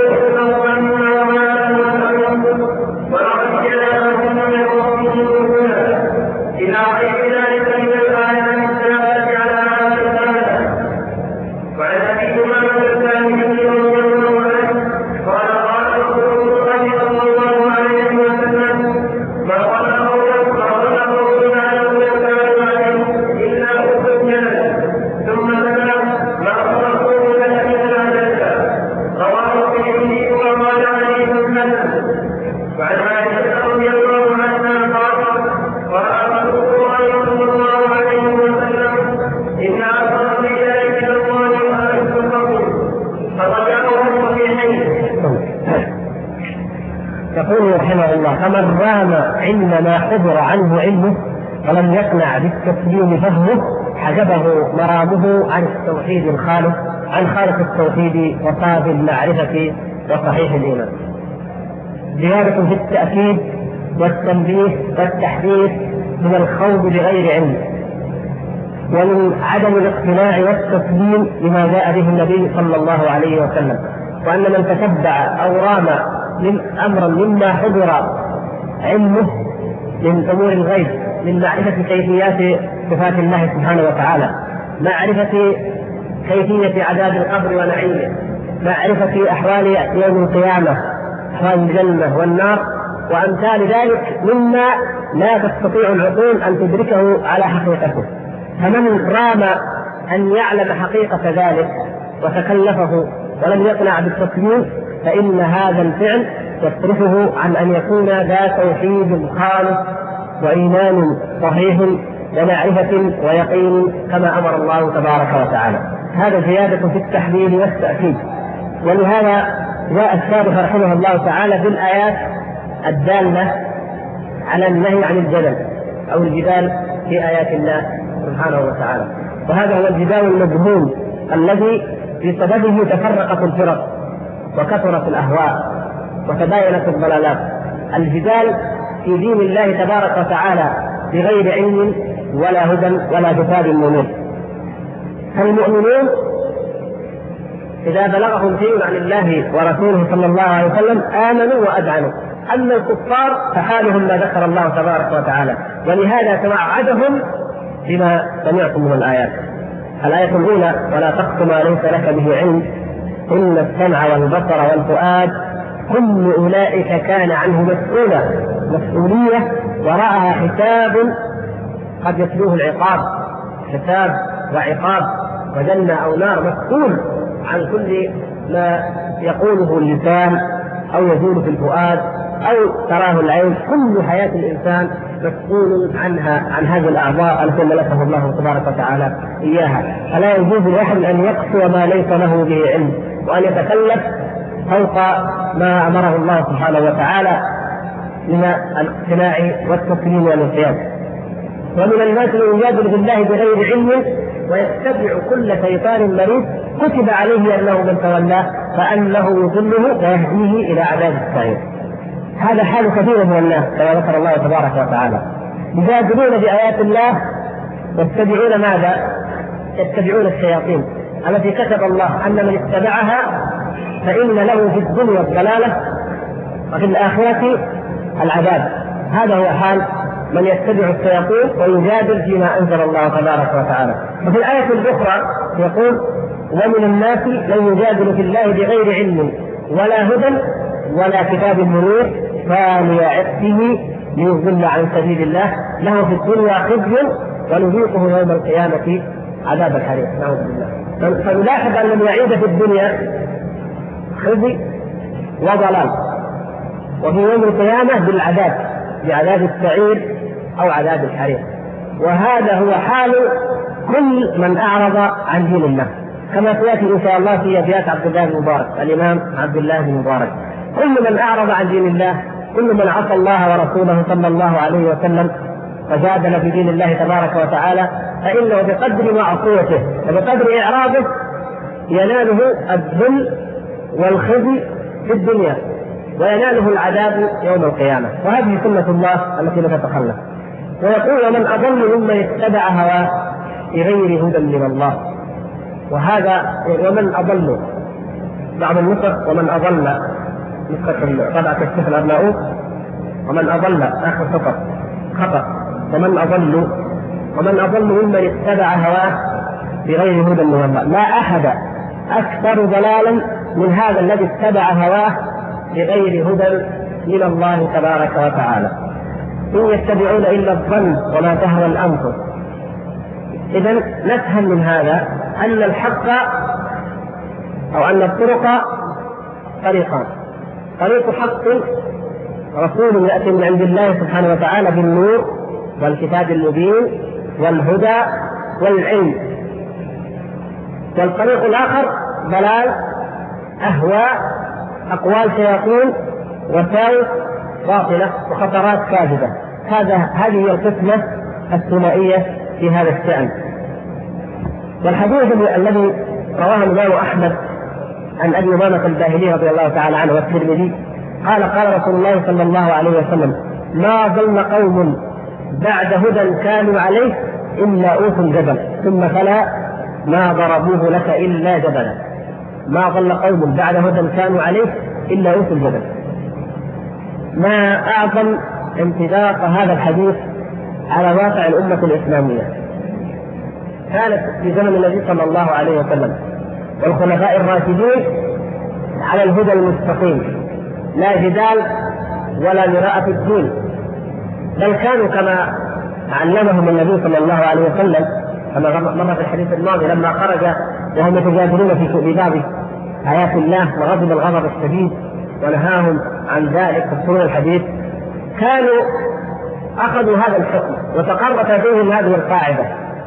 ولقد جاءهم من ربهم هدى إلى غير ذلك من الآيات الدالة على هذا المعنى. وعن أبي أمامة الباهلي رضي الله عنه قال قال رسول الله صلى الله عليه وسلم ما قال قوله على يسأل عليه إلا حب الجنة ثم بلغ ما قال لك إلا ذلك رواه الترمذي وقال عليه الحسن. وعن عائشة رضي الله عنها قالت قال رسول الله صلى الله عليه وسلم إن أصل الرجال من الله وأهل الفضل فرجعهم في حين. يقول رحمه الله فمن رام علم ما حضر عنه علمه ولم يقنع بالتسليم فهمه حجبه مرامه عن التوحيد الخالص عن خالق التوحيد وصاب المعرفة وصحيح الإيمان. زيادة في التأكيد والتنبيه والتحديث من الخوض بغير علم ومن عدم الاقتناع والتسليم لما جاء به النبي صلى الله عليه وسلم. وأن من تتبع أو رام أمرا مما حضر علمه من أمور الغيب من معرفة كيفيات صفات الله سبحانه وتعالى، معرفة كيفية عذاب القبر ونعيمه، معرفة أحوال يوم القيامة، أحوال الجنة والنار وأمثال ذلك مما لا تستطيع العقول أن تدركه على حقيقته. فمن رام أن يعلم حقيقة ذلك وتكلفه ولم يقنع بالتسليم فإن هذا الفعل يصرفه عن أن يكون ذا توحيد خالص وإيمان صحيح ومعرفة ويقين كما أمر الله تبارك وتعالى. هذا زيادة في التحليل والتأكيد. ولهذا جاء الشارح رحمه الله تعالى بالآيات الدالة على النهي عن الجدل أو الجدال في آيات الله سبحانه وتعالى. وهذا هو الجدال المذموم الذي في سببه تفرقت الفرق وكثرت الأهواء وتباينت الضلالات. الجدال في دين الله تبارك وتعالى بغير علم ولا هدى ولا كتاب منير. فالمؤمنون إذا بلغهم شيء عن الله ورسوله صلى الله عليه وسلم آمنوا وأذعنوا. أما الكفار فحالهم ما ذكر الله تبارك وتعالى، ولهذا توعدهم بما سمعتم من الآيات. الآية الأولى ولا تقف ما ليس لك به علم إن السمع والبصر والفؤاد كل أولئك كان عنه مسؤولا. مسؤولية وراءها حساب قد يتلوه العقاب، حساب وعقاب وجنة أو نار. مسؤول عن كل ما يقوله اللسان أو يزول في الفؤاد أو تراه العين. كل حياة الإنسان مسؤول عنها، عن هذه الأعضاء التي ملكه الله تبارك وتعالى إياها. فلا يجوز لأحد أن يقصو ما ليس له به علم وأن يتكلف فوق ما أمره الله سبحانه وتعالى من الاقتناع والتسليم والانقياد. ومن الناس من يجادل بالله بغير علم ويتبع كل شيطان مريض كتب عليه أنه من تولاه فأنه يضله ويهديه إلى عذاب السعير. هذا حال كثير من الناس كما ذكر الله تبارك وتعالى، يجادلون بآيات الله يتبعون ماذا؟ يتبعون الشياطين التي كتب الله أن من اتبعها فإن له في الدنيا الضلالة وفي الآخرة العذاب. هذا هو حال من يتبع الشياطين ويجادل فيما أنزل الله تبارك وتعالى. وفي الآية الأخرى يقول ومن الناس من يجادل في الله بغير علم ولا هدى ولا كتاب منير ثاني عطفه ليضل عن سبيل الله له في الدنيا خزي ونذيقه يوم القيامة عذاب الحريق. نعوذ بالله. فنلاحظ أن الوعيد في الدنيا خزي وضلال، وفي يوم القيامة بالعذاب، بعذاب السعير أو عذاب الحريق. وهذا هو حال كل من أعرض عن دين الله، كما سيأتي إن شاء الله في أبيات عبد الله بن مبارك، الإمام عبد الله بن مبارك. كل من أعرض عن دين الله، كل من عصى الله ورسوله صلى الله عليه وسلم وجادل في دين الله تبارك وتعالى، فإنه بقدر معصيته وبقدر إعراضه يناله الذل والخزي في الدنيا، ويناله العذاب يوم القيامة. وهذه سنة الله التي لا تتخلف. ويقول: ومن أضل ممن اتبع هواه بغير هدى من الله. وهذا ومن أضل، بعض النسخ ومن أضل، نسخة طبعة الشيخ الأرناؤوط ومن أضل آخر سطر خطأ، ومن أضل ممن اتبع هواه بغير هدى من الله. لا أحد أكثر ضلالا من هذا الذي اتبع هواه بغير هدى من الله تبارك وتعالى. إن يتبعون إلا الظن وما تهوى الأنفس. إذن نفهم من هذا أن الحق أو أن الطرق طريقان: طريق حق، رسول يأتي من عند الله سبحانه وتعالى بالنور والكتاب المبين والهدى والعلم، والطريق الآخر ضلال، أهواء، أقوال شياطين، وساوس باطلة وخطرات كاذبة. هذه هي القسمة الثنائية في هذا الشأن. والحديث الذي رواه الإمام أحمد عن أبي أمامة الباهلي رضي الله تعالى عنه والترمذي قال: قال رسول الله صلى الله عليه وسلم: ما ضل قوم بعد هدى كانوا عليه إلا أوتوا الجبل، ثم فلا ما ضربوه لك إلا جبلا. ما ضل قوم بعد هدى كانوا عليه إلا أوتوا الجبل. ما أعظم انطباق هذا الحديث على واقع الأمة الإسلامية. كانت في زمن النبي صلى الله عليه وسلم والخلفاء الراشدين على الهدى المستقيم، لا جدال ولا مراءة في الدين، بل كانوا كما علمهم النبي صلى الله عليه وسلم كما مر في الحديث الماضي لما خرج وهم يتجادلون في باب آيات الله وغضب الغضب الشديد ونهاهم عن ذلك تذكرون الحديث، كانوا أخذوا هذا الحكم وتقرت فيهم هذه القاعدة: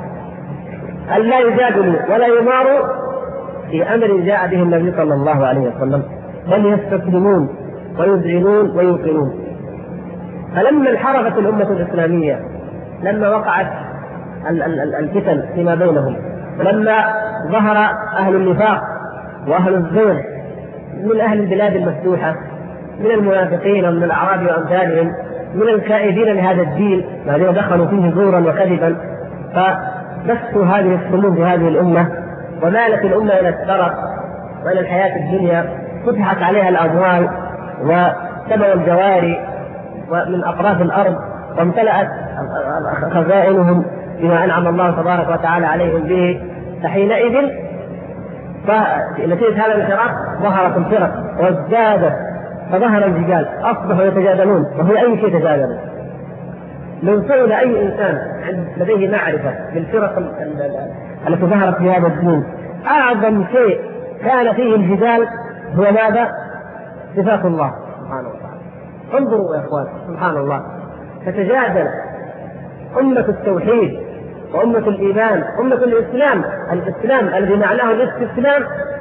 أن لا يجادلوا ولا يماروا في أمر جاء به النبي صلى الله عليه وسلم، بل يستسلمون ويذعنون ويوقنون. فلما انحرفت الأمة الإسلامية، لما وقعت الفتن فيما بينهم، ولما ظهر أهل النفاق وأهل الزور من أهل البلاد المفتوحة، من المنافقين ومن الأعراب وأمثالهم، من الكائدين لهذا الدين الذين دخلوا فيه زورا وكذبا، فبثوا هذه السموم في هذه الأمة، ومالت الأمة إلى الثرى وإلى الحياة الدنيا، فتحت عليها الأموال وسبوا الجواري ومن أطراف الأرض، وامتلأت خزائنهم بما أنعم الله تبارك وتعالى عليهم به. فحينئذ فنتيجة هذا الانحراف ظهرت الفرق وازدادت، فظهر الرجال أصبحوا يتجادلون. وهي أي شيء تجادلون؟ لو سئل أي إنسان لديه معرفة بالفرق التي ظهرت في هذا الدين، أعظم شيء كان فيه الجدال هو ماذا؟ صفات الله سبحانه وتعالى. انظروا يا إخوان، سبحان الله، تتجادل أمة التوحيد وأمة الإيمان، أمة الإسلام الذي معناه الاستسلام،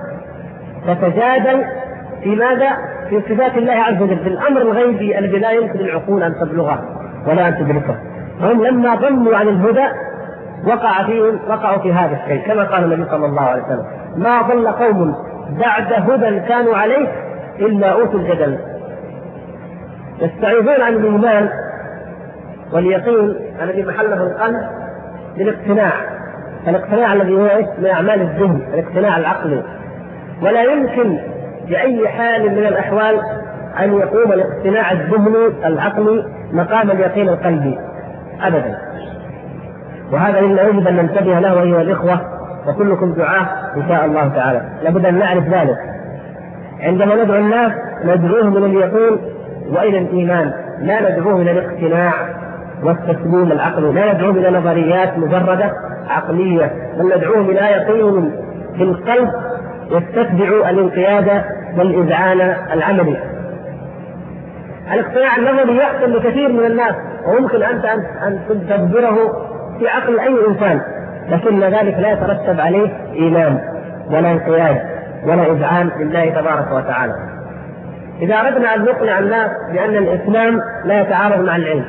تتجادل في ماذا؟ في صفات الله عز وجل، في الأمر الغيبي الذي لا يمكن العقول أن تبلغه ولا أن تدركه. هم لما ضلوا عن الهدى وقعوا في هذا الشيء، كما قال النبي صلى الله عليه وسلم: ما ضل قوم بعد هدى كانوا عليه إلا أوتوا الجدل. يستعيذون عن الإيمان واليقين الذي محله القلب بالاقتناع الذي هو من أعمال الذهن، الاقتناع العقلي. ولا يمكن بأي حال من الأحوال أن يقوم الاقتناع الذهني العقلي مقام اليقين القلبي أبدا. وهذا مما يجب أن ننتبه له أيها الإخوة، وكلكم دعاة إن شاء الله تعالى، لابد أن نعرف ذلك. عندما ندعو الناس ندعوهم إلى اليقين وإلى الإيمان، لا ندعوهم إلى الاقتناع والتسليم العقلي، لا ندعوهم إلى نظريات مجردة عقلية، بل ندعوهم إلى يقين في القلب يستتبع الانقياد والإذعان العملي. الاقتناع النظري يحصل لكثير من الناس، وممكن أنت أن تدبره في عقل أي إنسان، لكن ذلك لا يترتب عليه إيمان ولا انقياد ولا إذعان لله تبارك وتعالى. إذا أردنا أن نقنع الناس بأن الإسلام لا يتعارض مع العلم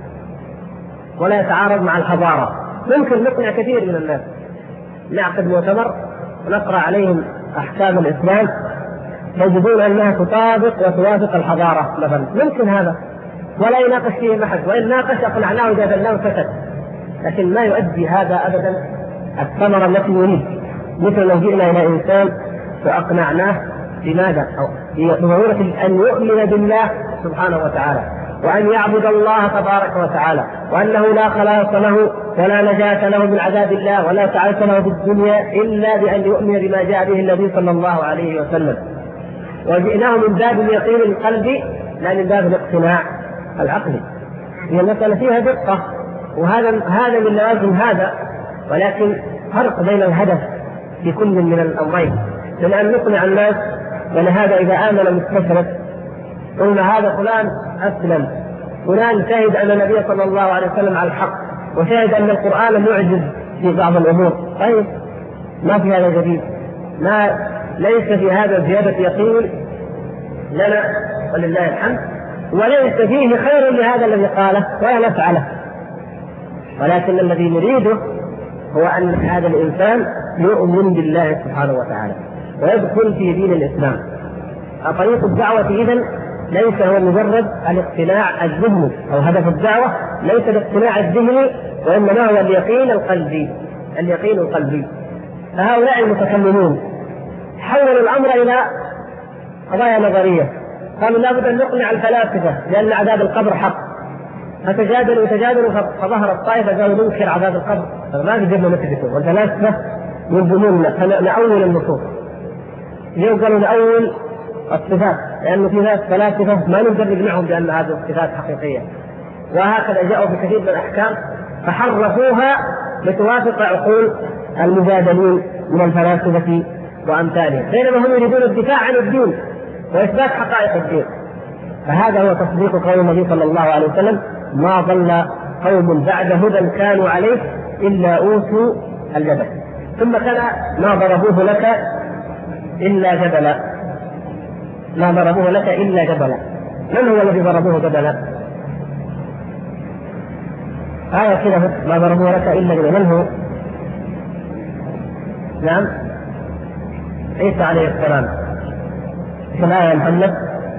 ولا يتعارض مع الحضارة، ممكن نقنع كثير من الناس. نعقد مؤتمر ونقرأ عليهم أحكام الإسلام يجدون أنها تطابق وتوافق الحضارة مثلا، ممكن هذا ولا يناقش فيه أحد، وإن ناقش أقنعناه وجادلناه سكت، لكن ما يؤدي هذا أبدا الثمرة التي نريد. مثل لو جئنا إلى إنسان وأقنعناه بماذا؟ بضرورة أن يؤمن بالله سبحانه وتعالى، وأن يعبد الله تبارك وتعالى، وأنه لا خلاص له ولا نجاة له من عذاب الله ولا تعالى له في الدنيا إلا بأن يؤمن بما جاء به النبي صلى الله عليه وسلم. وجئناه من باب اليقين القلبي لا من باب الاقتناع العقلي. هي المسألة فيها دقة، وهذا من لوازم هذا، ولكن فرق بين الهدف في كل من الأمرين. لأن نقنع الناس، ولهذا إذا آمن مستشرق قلنا هذا فلان أسلم، فلان شهد أن النبي صلى الله عليه وسلم على الحق، وشهد أن القرآن معجز في بعض الأمور. طيب ما في هذا جديد، ليس في هذا زيادة يقين لنا ولله الحمد، وليس فيه خير لهذا الذي قاله ولا نفعله، ولكن الذي نريده هو أن هذا الإنسان يؤمن بالله سبحانه وتعالى ويدخل في دين الإسلام. طريق الدعوة إذن ليس هو مجرد الاقتناع الذهني، أو هدف الدعوة ليس الاقتناع الذهني، وإنما هو اليقين القلبي. فهؤلاء المتكلمون حولوا الأمر إلى قضايا نظرية، قالوا لابد أن نقنع الفلاسفة لأن عذاب القبر حق، فتجادلوا فظهر الطائفة قالوا ننكر عذاب القبر، ما قدرنا نثبته، والفلاسفة يلزمون نأول النصوص. اليوم قالوا نأول الصفات، لأنه في ناس فلاسفة ما نقدر نقنعهم بأن هذه الصفات حقيقية، وهكذا جاءوا بكثير من الأحكام فحرفوها لتوافق عقول المجادلين من الفلاسفة وأمثالهم، بينما هم يريدون الدفاع عن الدين وإثبات حقائق الدين. فهذا هو تصديق قول النبي صلى الله عليه وسلم: ما ضل قوم بعد هدى كانوا عليه إلا أوتوا الجدل. ثم كان ما ضربوه لك إلا جدلا. ما ضربوه لك إلا جدلا. من هو الذي ضربوه جدلا؟ كده ما ضربوه لك إلا جدلا. من هو؟ نعم، عيسى عليه السلام. في الآية محمد: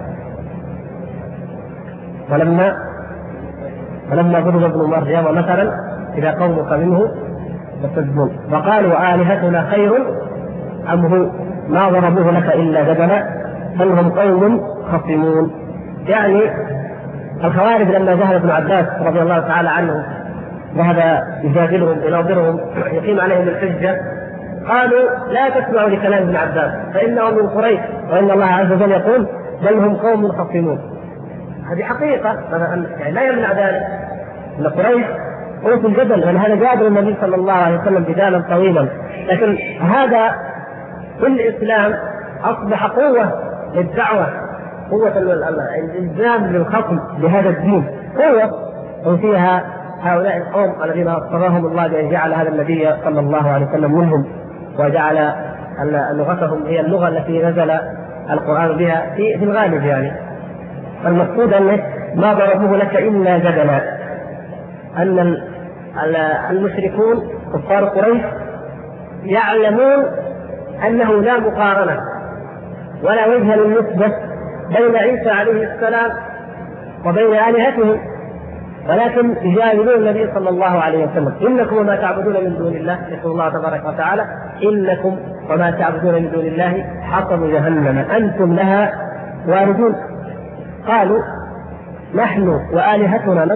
ولما ضرب ابن مريم مثلا إذا قومك منه يصدون وقالوا آلهتنا خير أم هو. ما ضربوه لك إلا جدلا بل هم قوم خصمون. يعني الخوارج لما ذهب ابن عباس رضي الله تعالى عنه ذهب يجادلهم يناظرهم يقيم عليهم الحجة، قالوا لا تسمعوا لكلام ابن عباس فإنه من قريش، وإن الله عز وجل يقول بل هم قوم خصمون. هذه حقيقة، يعني لا يمنع ذلك أن قريش قوة الجدل، ولهذا جادل النبي صلى الله عليه وسلم جدالا طويلا. لكن هذا في الإسلام أصبح قوة للدعوة، قوة الإلزام للخصم بهذا الدين، قوة وفيها هؤلاء القوم الذين اصطفاهم الله بأن جعل هذا النبي صلى الله عليه وسلم منهم، وجعل لغتهم هي اللغة التي نزل القرآن بها في الغالب. يعني المقصود أن ما ضربوه لك إلا جدلا، أن المشركون كفار قريش يعلمون أنه لا مقارنة ولا وجه للنسبة بين عيسى عليه السلام وبين آلهتهم، ولكن يجادلون النبي صلى الله عليه وسلم: إنكم وما تعبدون من دون الله، يقول الله تبارك وتعالى: إنكم وما تعبدون من دون الله حطب جهنم أنتم لها واردون. قالوا نحن وآلهتنا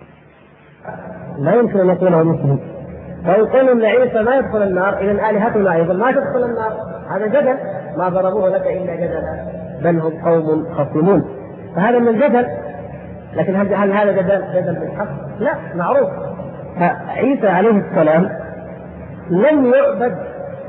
لا يمكن أن يكون مسلم، فيقولوا أن عيسى ما يدخل النار، إذن آلهتنا أيضا ما تدخل النار. هذا جدل، ما ضربوه لك إلا جدلا بل هم قوم خصمون. فهذا من الجدل، لكن هل هذا جدل بالحق؟ لا، معروف. عيسى عليه السلام لم يعبد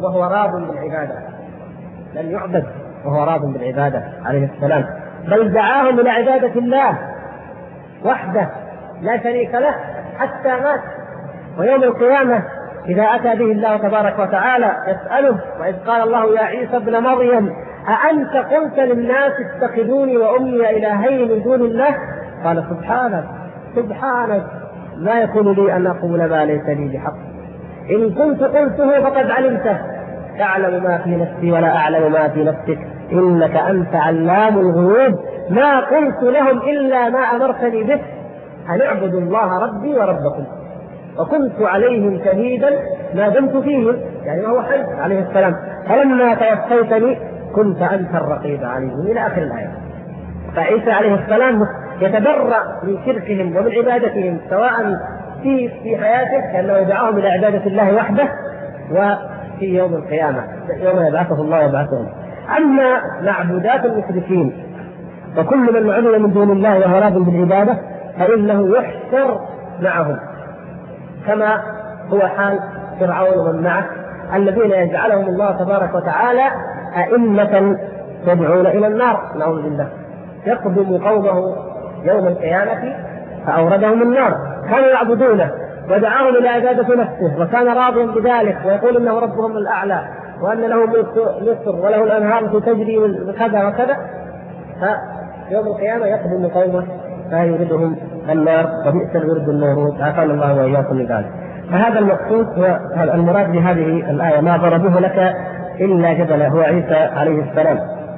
وهو راض بالعبادة، لم يعبد وهو راض بالعبادة عليه السلام، بل دعاهم إلى عبادة الله وحده لا شريك له حتى مات. ويوم القيامة إذا أتى به الله تبارك وتعالى يسأله: وإذ قال الله يا عيسى ابن مريم أأنت قلت للناس اتخذوني وأمي إلهين من دون الله؟ قال: سبحانك لا يكون لي أن أقول ما ليس لي بحق، إن كنت قلته فقد علمته، تعلم ما في نفسي ولا أعلم ما في نفسك، إنك أنت علام الغيوب، ما قلت لهم إلا ما أمرتني به، أن اعبدوا الله ربي وربكم، وكنت عليهم شهيدا ما دمت فيهم، يعني وهو حي عليه السلام، فلما توفيتني كنت أنت الرقيب عليهم، إلى آخر الآية. فعيسى عليه السلام يتبرأ من شركهم ومن عبادتهم، سواء في حياته كأنه يدعوهم إلى عبادة الله وحده، وفي يوم القيامة يوم يبعثه الله يبعثهم. أما معبودات المشركين وكل من عبد من دون الله وهو راض بالعبادة فإنه يحشر معهم، كما هو حال فرعون ومن معه الذين يجعلهم الله تبارك وتعالى أئمة يدعون إلى النار، نعوذ بالله. يقدم قومه يوم القيامة فأوردهم النار، كانوا يعبدونه ودعاهم إلى عبادة نفسه وكان راضيا بذلك ويقول إنه ربهم الأعلى وأن له مصر وله الأنهار تجري وكذا وكذا. فيوم القيامة يقدم قومه فيوردهم النار، وبئس الورد المورود، عافانا الله وإياكم من ذلك. فهذا المقصود هو المراد بهذه الآية: ما ضربوه لك إلا جدلا، هو عيسى عليه السلام.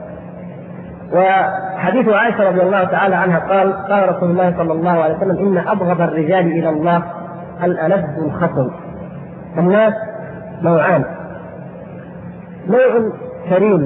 وحديث عائشة رضي الله تعالى عنها قال رسول الله صلى الله عليه وسلم: إن أبغض الرجال إلى الله الألد الخصم. الناس نوعان: نوع كريم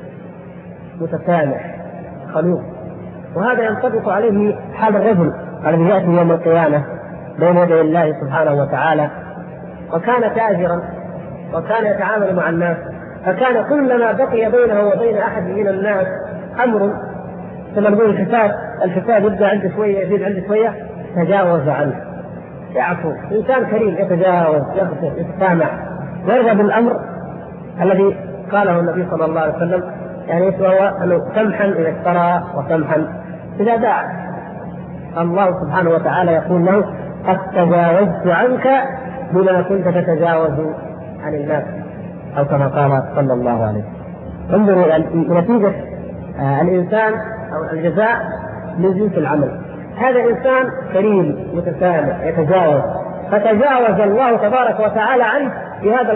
متسامح خلوق، وهذا ينطبق عليه حال الرجل الذي يأتي يوم القيامة بين يدي الله سبحانه وتعالى، وكان تاجرا وكان يتعامل مع الناس، فكان كلما بقي بينه وبين أحد من الناس أمر كما نقول الحساب يبدأ عنده شوية يزيد عنده شوية، تجاوز عنه، يعفو. إنسان كريم يتجاوز يغفر يتسامح ويرضى بالأمر الذي قاله النبي صلى الله عليه وسلم، يعني هو أنه سمحا إذا اشترى وسمحا إذا باع. الله سبحانه وتعالى يقول له: قد تجاوزت عنك بما كنت تتجاوز عن الناس، أو كما قال صلى الله عليه وسلم. انظروا نتيجة الإنسان أو الجزاء من جنس العمل. هذا إنسان كريم متسامح يتجاوز، فتجاوز الله تبارك وتعالى عنه بهذا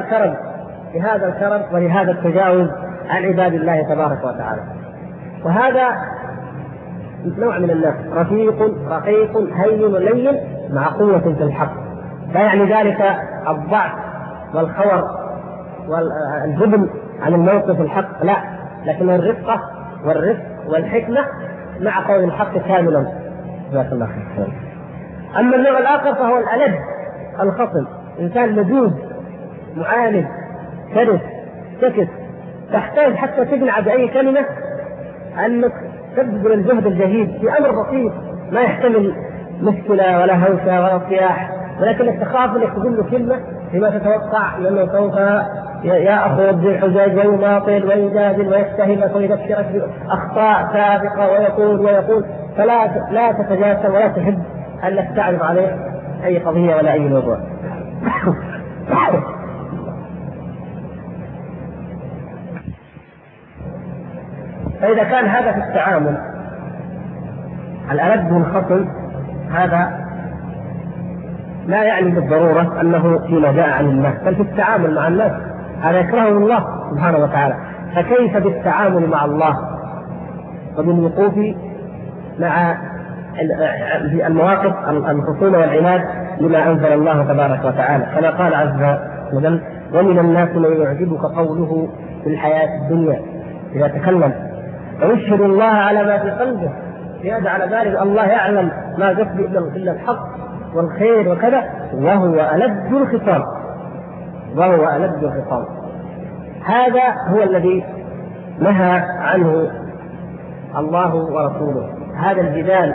الكرم ولهذا التجاوز عن عباد الله تبارك وتعالى. وهذا نوع من الناس: رقيق هين لين مع قوة في الحق. لا يعني ذلك الضعف والخور والجبن عن الموقف الحق، لا، لكن الرفقة والرفق والحكمة مع قول الحق كاملا. جزاك الله خير. أما النوع الآخر فهو الألد الخصم، إنسان لدود معاند شرس سكت، تحتاج حتى تقنع بأي كلمة أنك تبذل الجهد الجهيد في أمر بسيط ما يحتمل مشكلة ولا هوسة ولا صياح، ولكنك تخاف انك تقول له كلمة بما تتوقع لأنه سوف يأخذ بالحجاج ويماطل ويجادل ويستهلك ويذكرك بأخطاء سابقة ويقول، فلا تتجاسم ولا تحب أنك تعرض عليه أي قضية ولا أي موضوع. فإذا كان هذا في التعامل الألد الخصم، هذا لا يعني بالضرورة أنه فيما جاء عن الله، بل في التعامل مع الناس هذا يكرهه الله سبحانه وتعالى. فكيف بالتعامل مع الله وبالوقوف مع المواقف الخصومة والعناد لما أنزل الله تبارك وتعالى، كما قال عز وجل: ومن الناس من يعجبك قوله في الحياة الدنيا إذا تكلم ويشهد الله على ما في قلبه، زيادة على ذلك الله يعلم ما قصد إلا الحق والخير وكذا، وهو ألد الخصام. هذا هو الذي نهى عنه الله ورسوله، هذا الجدال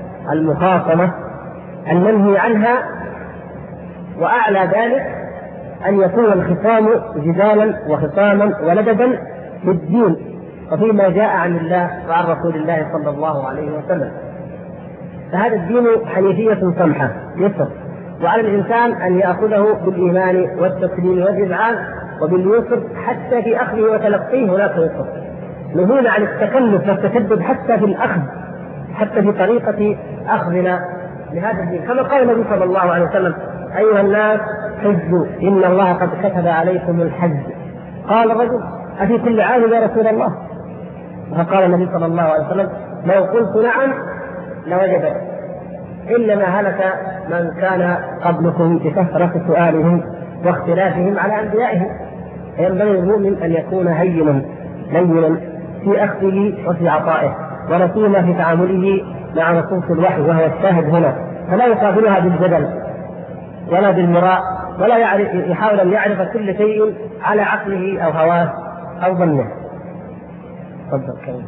المخاصمة المنهي عنها، وأعلى ذلك أن يكون الختام جدالا وخصاما ولددا في الدين وفيما جاء عن الله وعن رسول الله صلى الله عليه وسلم. فهذا الدين حنيفية سمحة يسر، وعلى الإنسان أن يأخذه بالإيمان والتسليم والإذعان وباليسر، حتى في أخذه وتلقيه هناك يسر، نهينا عن التكلف والتشدد حتى في الأخذ، حتى في طريقة أخذنا لهذا الدين، كما قال النبي صلى الله عليه وسلم: أيها الناس حجوا إن الله قد كتب عليكم الحج. قال الرجل: أفي كل عام يا رسول الله؟ فقال النبي صلى الله عليه وسلم: لو قلت نعم لوجبت، إنما هلك من كان قبلكم بكثرة سؤالهم واختلافهم على أنبيائهم. ينبغي المؤمن أن يكون هينا لينا في أخذه وفي عطائه، ورسولا في تعامله مع نصوص الوحي وهو الشاهد هنا، فلا يقابلها بالجدل ولا بالمراء، ولا يحاول أن يعرف كل شيء على عقله أو هواه أو ظنه. تفضل كريم.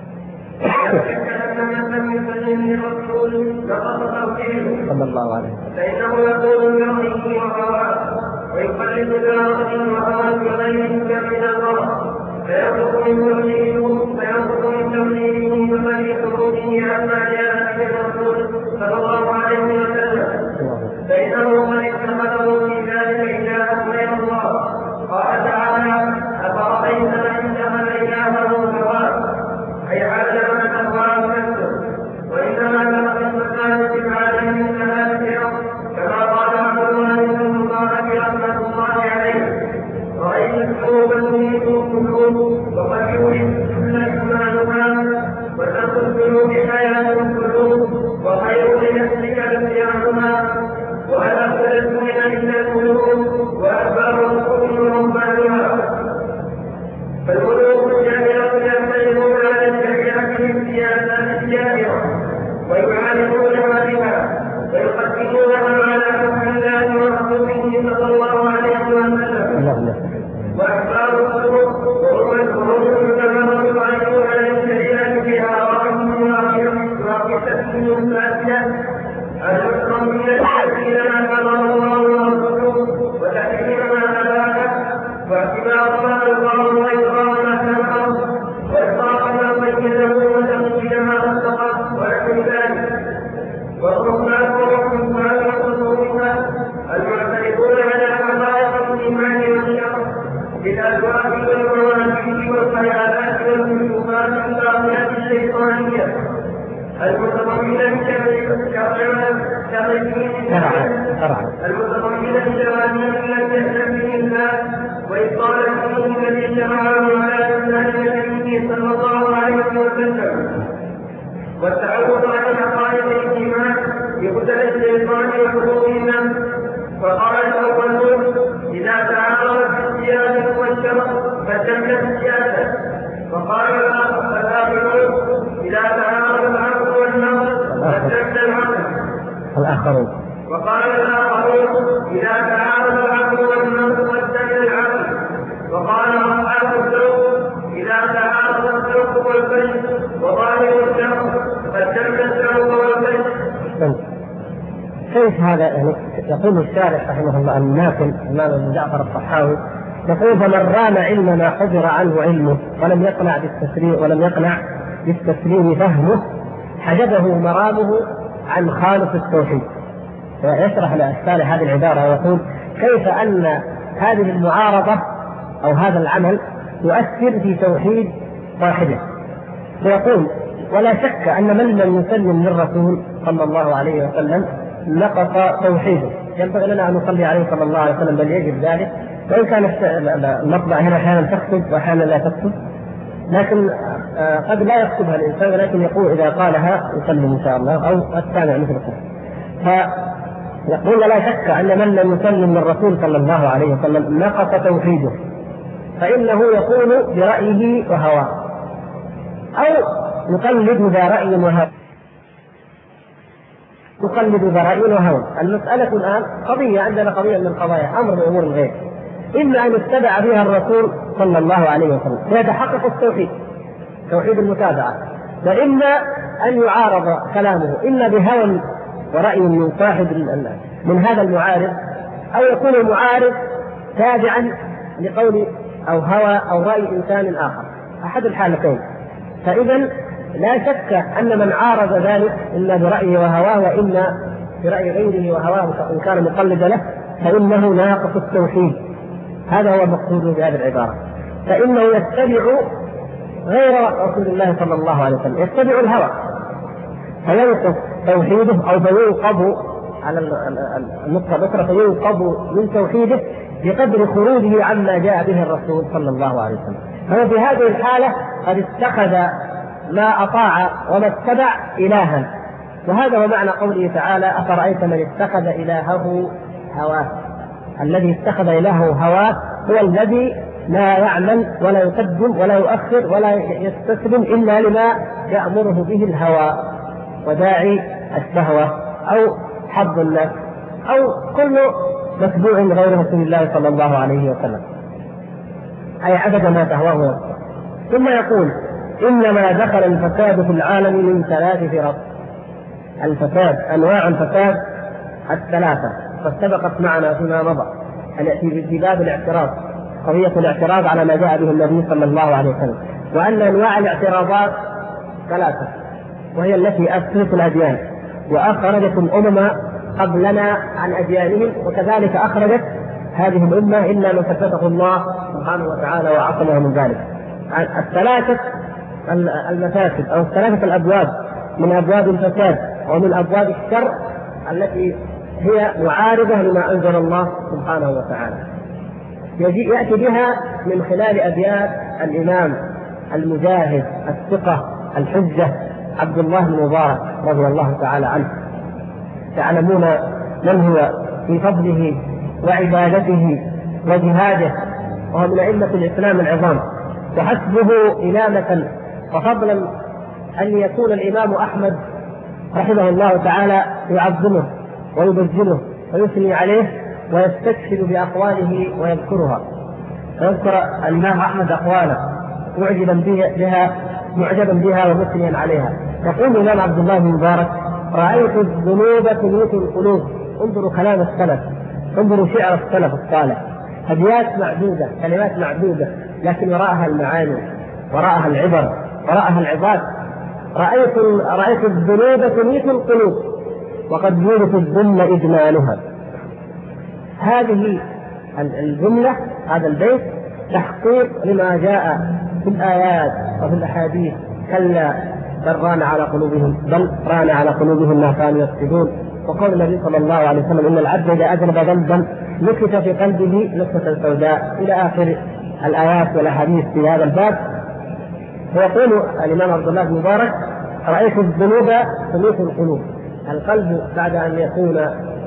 صلى الله عليه وسلم. فإنه يقول برأيه وهواه ويقلد برأيه وهواه بغير من الغرض، فيخرج من تمليله ومن خروجه عما جاء به الرسول صلى الله عليه وسلم، فإنه من اتخذه في ذلك إلها غير الله. قال تعالى: أفرأيت من اتخذ إلهه هواه، أي علم من أهواه نفسه، وإنما لقد المساجد العالم من الآخرة، كما قال عبد الله بن المبارك رحمة الله عليه: رأيت القلوب تريد القلوب وقد يولد كل إيمانها، وتقل القلوب حياة القلوب، وخير لنفسك اتباعها، وهل أخذت من إلا القلوب وأخبار القلوب ربانها. فالقلوب الجاهلة يعتمدون على الشريعة من سياسات الجاهلة ويعالجونها بها ويقدمونها على حكم الله ورسوله صلى الله عليه وسلم. وأخبار القلوب وهم المتمرد على الشريعة بآرائهم وقصتهم الفاسدة المتضمنة إلى ما قضى الله ورسوله وتحريم ما أباحه واعتبار ما الله وإكرام ما سمعه وإطلاق ما قيده وتنزيل ما أصدقه ونحو ذلك. والرحمن والرحمن وخصوصها المعترفون على حقائق الإيمان والشر بالأزواج والمواهب والخيالات والكشوفات الباطلة الشيطانية المتضمنة الشرائع التي يهتم الناس وإبطال الدين الذي شرعه على لسان النبي صلى الله عليه وسلم، والتعرف على حقائق الإيمان بقدر الشيطان وحقوق الناس. فقال الأولون: إذا تعارضت السياسة والشرع فتمت السياسة. وقال الآخرون: إذا تعارض العقل والنقل فتمت العقل. وقال الآخرون: إذا تعارض العقل والنقل فتمت العقل. وقال أصحاب الذوق: إذا تعارض الذوق والفجر وظاهر الشر فتمت الذوق والفجر. كيف هذا؟ يعني يقول الشارح رحمه الله الناقل الإمام ابن جعفر الطحاوي يقول: فمن رام علم ما حضر عنه علمه ولم يقنع بالتسليم فهمه حجبه مرامه عن خالص التوحيد. ويشرح الشارح هذه العبارة ويقول: كيف أن هذه المعارضة أو هذا العمل يؤثر في توحيد واحده. فيقول: ولا شك أن من لم يسلم للرسول صلى الله عليه وسلم نقص توحيده. ينبغي لنا أن نصلي عليه صلى الله عليه وسلم، بل يجب ذلك، وإن كان المطبع هنا أحيانا تكتب وأحيانا لا تكتب، لكن قد لا يكتبها الإنسان، ولكن يقول إذا قالها يسلم إن شاء الله، أو السامع مثلكم. فيقول: ولا شك أن من لم يسلم للرسول صلى الله عليه وسلم نقص توحيده، فإنه يقول برأيه وهواه، أو يقلد ذا رأي وهوى. المسألة الآن قضية عندنا، قضية من القضايا، أمر من أمور الغيب، إما أن يتبع فيها الرسول صلى الله عليه وسلم فيتحقق التوحيد، توحيد المتابعة، وإما أن يعارض كلامه إما بهوى ورأي من صاحب من هذا المعارض، أو يكون المعارض تابعا لقول أو هوى أو رأي إنسان آخر، أحد الحالتين. فإذا لا شك أن من عارض ذلك إما برأيه وهواه وإما برأي غيره وهواه إن كان مقلدا له فإنه ناقص التوحيد. هذا هو المقصود بهذه العبارة. فإنه يتبع غير رسول الله صلى الله عليه وسلم، يتبع الهوى فينقص توحيده أو فينقض على النقطة الأخرى فينقض من توحيده بقدر خروجه عما جاء به الرسول صلى الله عليه وسلم. فهو في هذه الحالة قد اتخذ ما أطاع وما اتبع إلها. وهذا هو معنى قوله تعالى: أفرأيت من اتخذ إلهه هواه. الذي اتخذ إلهه هواه هو الذي لا يعمل ولا يقدم ولا يؤخر ولا يستسلم إلا لما يأمره به الهوى وداعي الشهوة أو حظ الناس أو كل متبوع غير رسول الله صلى الله عليه وسلم، أي عدد ما تهواه نفسه. ثم يقول: إنما دخل الفساد في العالم من 3 فرق. الفساد أنواع الفساد 3 قد سبقت معنا فيما مضى في باب الاعتراض، قضية الاعتراض على ما جاء به النبي صلى الله عليه وسلم، وأن أنواع الاعتراضات 3 وهي التي أفسدت الأديان وأخرجت الأمم قبلنا عن أديانهم، وكذلك أخرجت هذه الأمة إلا من ثبته الله سبحانه وتعالى وعصمه من ذلك. 3 المفاسد أو 3 الأبواب من أبواب الفساد ومن أبواب الشر التي هي معارضة لما أنزل الله سبحانه وتعالى، يأتي بها من خلال أبيات الإمام المجاهد الثقة الحجة عبد الله بن مبارك رضي الله تعالى عنه. تعلمون من هو في فضله وعبادته وجهاده، وهو من أئمة الإسلام العظام، وحسبه إمامة وفضلا أن يكون الإمام أحمد رحمه الله تعالى يعظمه ويبجله ويثني عليه ويستكشف بأقواله ويذكرها. ويذكر الإمام أحمد أقواله معجبا بها ومثنيا عليها. يقول الإمام عبد الله بن مبارك: رأيت الذنوب تميت القلوب. انظروا كلام السلف، انظروا شعر السلف الصالح، أبيات معدودة، كلمات معدودة، لكن وراءها المعاني، وراءها العبر، وراءها العظات. رأيت الذنوب تميت القلوب وقد يورث الذل إجمالها. هذه الجملة، هذا البيت تحقيق لما جاء في الآيات وفي الأحاديث: كلا بل ران على قلوبهم ما كانوا يكسبون. وقال النبي صلى الله عليه وسلم: إن العبد إذا أذنب ذنبا نكت في قلبه نكتة سوداء، إلى آخر الآيات والأحاديث في هذا الباب. ويقول الإمام عبد الله بن مبارك: رأيت الذنوب تميت القلوب. القلب بعد أن يكون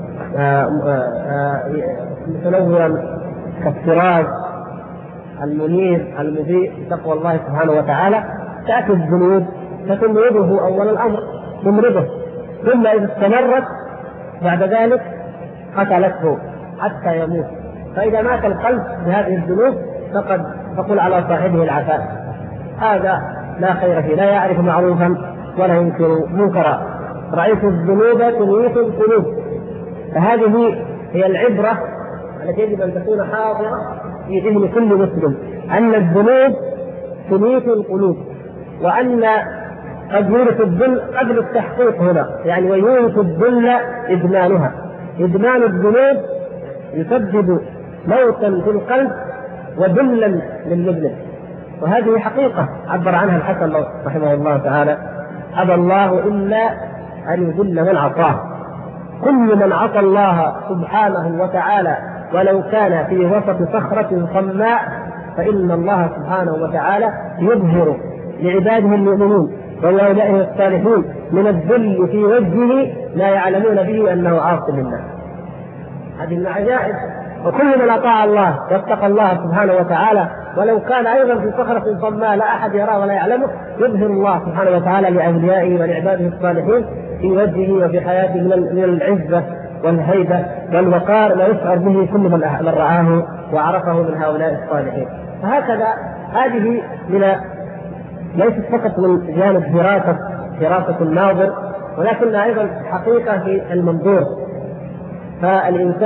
متنورا كالسراج المنير المضيء بتقوى الله سبحانه وتعالى، تأتي الذنوب فتمرضه أول الأمر، تمرضه، ثم إذا استمرت بعد ذلك قتلته حتى يموت. فإذا مات القلب بهذه الذنوب فقد تقول على صاحبه العفاء: هذا لا خير فيه، لا يعرف معروفا ولا ينكر منكرا. رأيت الذنوب تميت القلوب. فهذه هي العبرة التي يجب أن تكون حاضرة في ذهن كل مسلم، أن الذنوب تميت القلوب، وأن قد يورث الذل قبل التحقيق هنا، يعني ويورث الذل إدمانها. إدمان الذنوب يسبب موتا في القلب وذلا للمذنب، وهذه حقيقة عبر عنها الحسن رحمه الله تعالى: أبى الله إلا أن يذل من عصاه. كل من عصى الله سبحانه وتعالى ولو كان في وسط صخرة صماء فإن الله سبحانه وتعالى يظهر لعباده المؤمنين وأولئك الصالحين من الذل في وجهه لا يعلمون به أنه عاص لله. هذه من العجائب. وكل من أطاع الله واتقى الله سبحانه وتعالى ولو كان أيضا في صخرة صماء لا أحد يراه ولا يعلمه، يظهر الله سبحانه وتعالى لأوليائه ولعباده الصالحين في وجهه وفي حياته من العزة والهيبة والوقار ما يشعر به كل من رآه وعرفه من هؤلاء الصالحين. فهكذا هذه ليست فقط من جانب دراسة الناظر، ولكنها أيضا حقيقة في المنظور. فالإنسان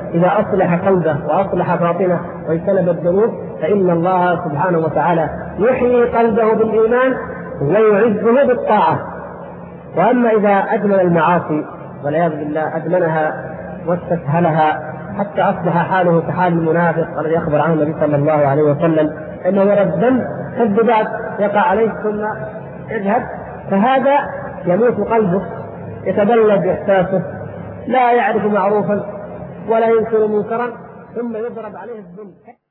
إذا أصلح قلبه وأصلح باطنه واجتنب الذنوب فإن الله سبحانه وتعالى يحيي قلبه بالإيمان ويعزه بالطاعة. وأما إذا أدمن المعاصي والعياذ بالله أدمنها واستسهلها حتى أصبح حاله كحال المنافق الذي يخبر عنه النبي صلى الله عليه وسلم أنه يرى الذنب كالذباب يقع عليه ثم يذهب، فهذا يموت قلبه، يتبلد إحساسه، لا يعرف معروفا ولا ينكر منكرا ثم يضرب عليه الذنب.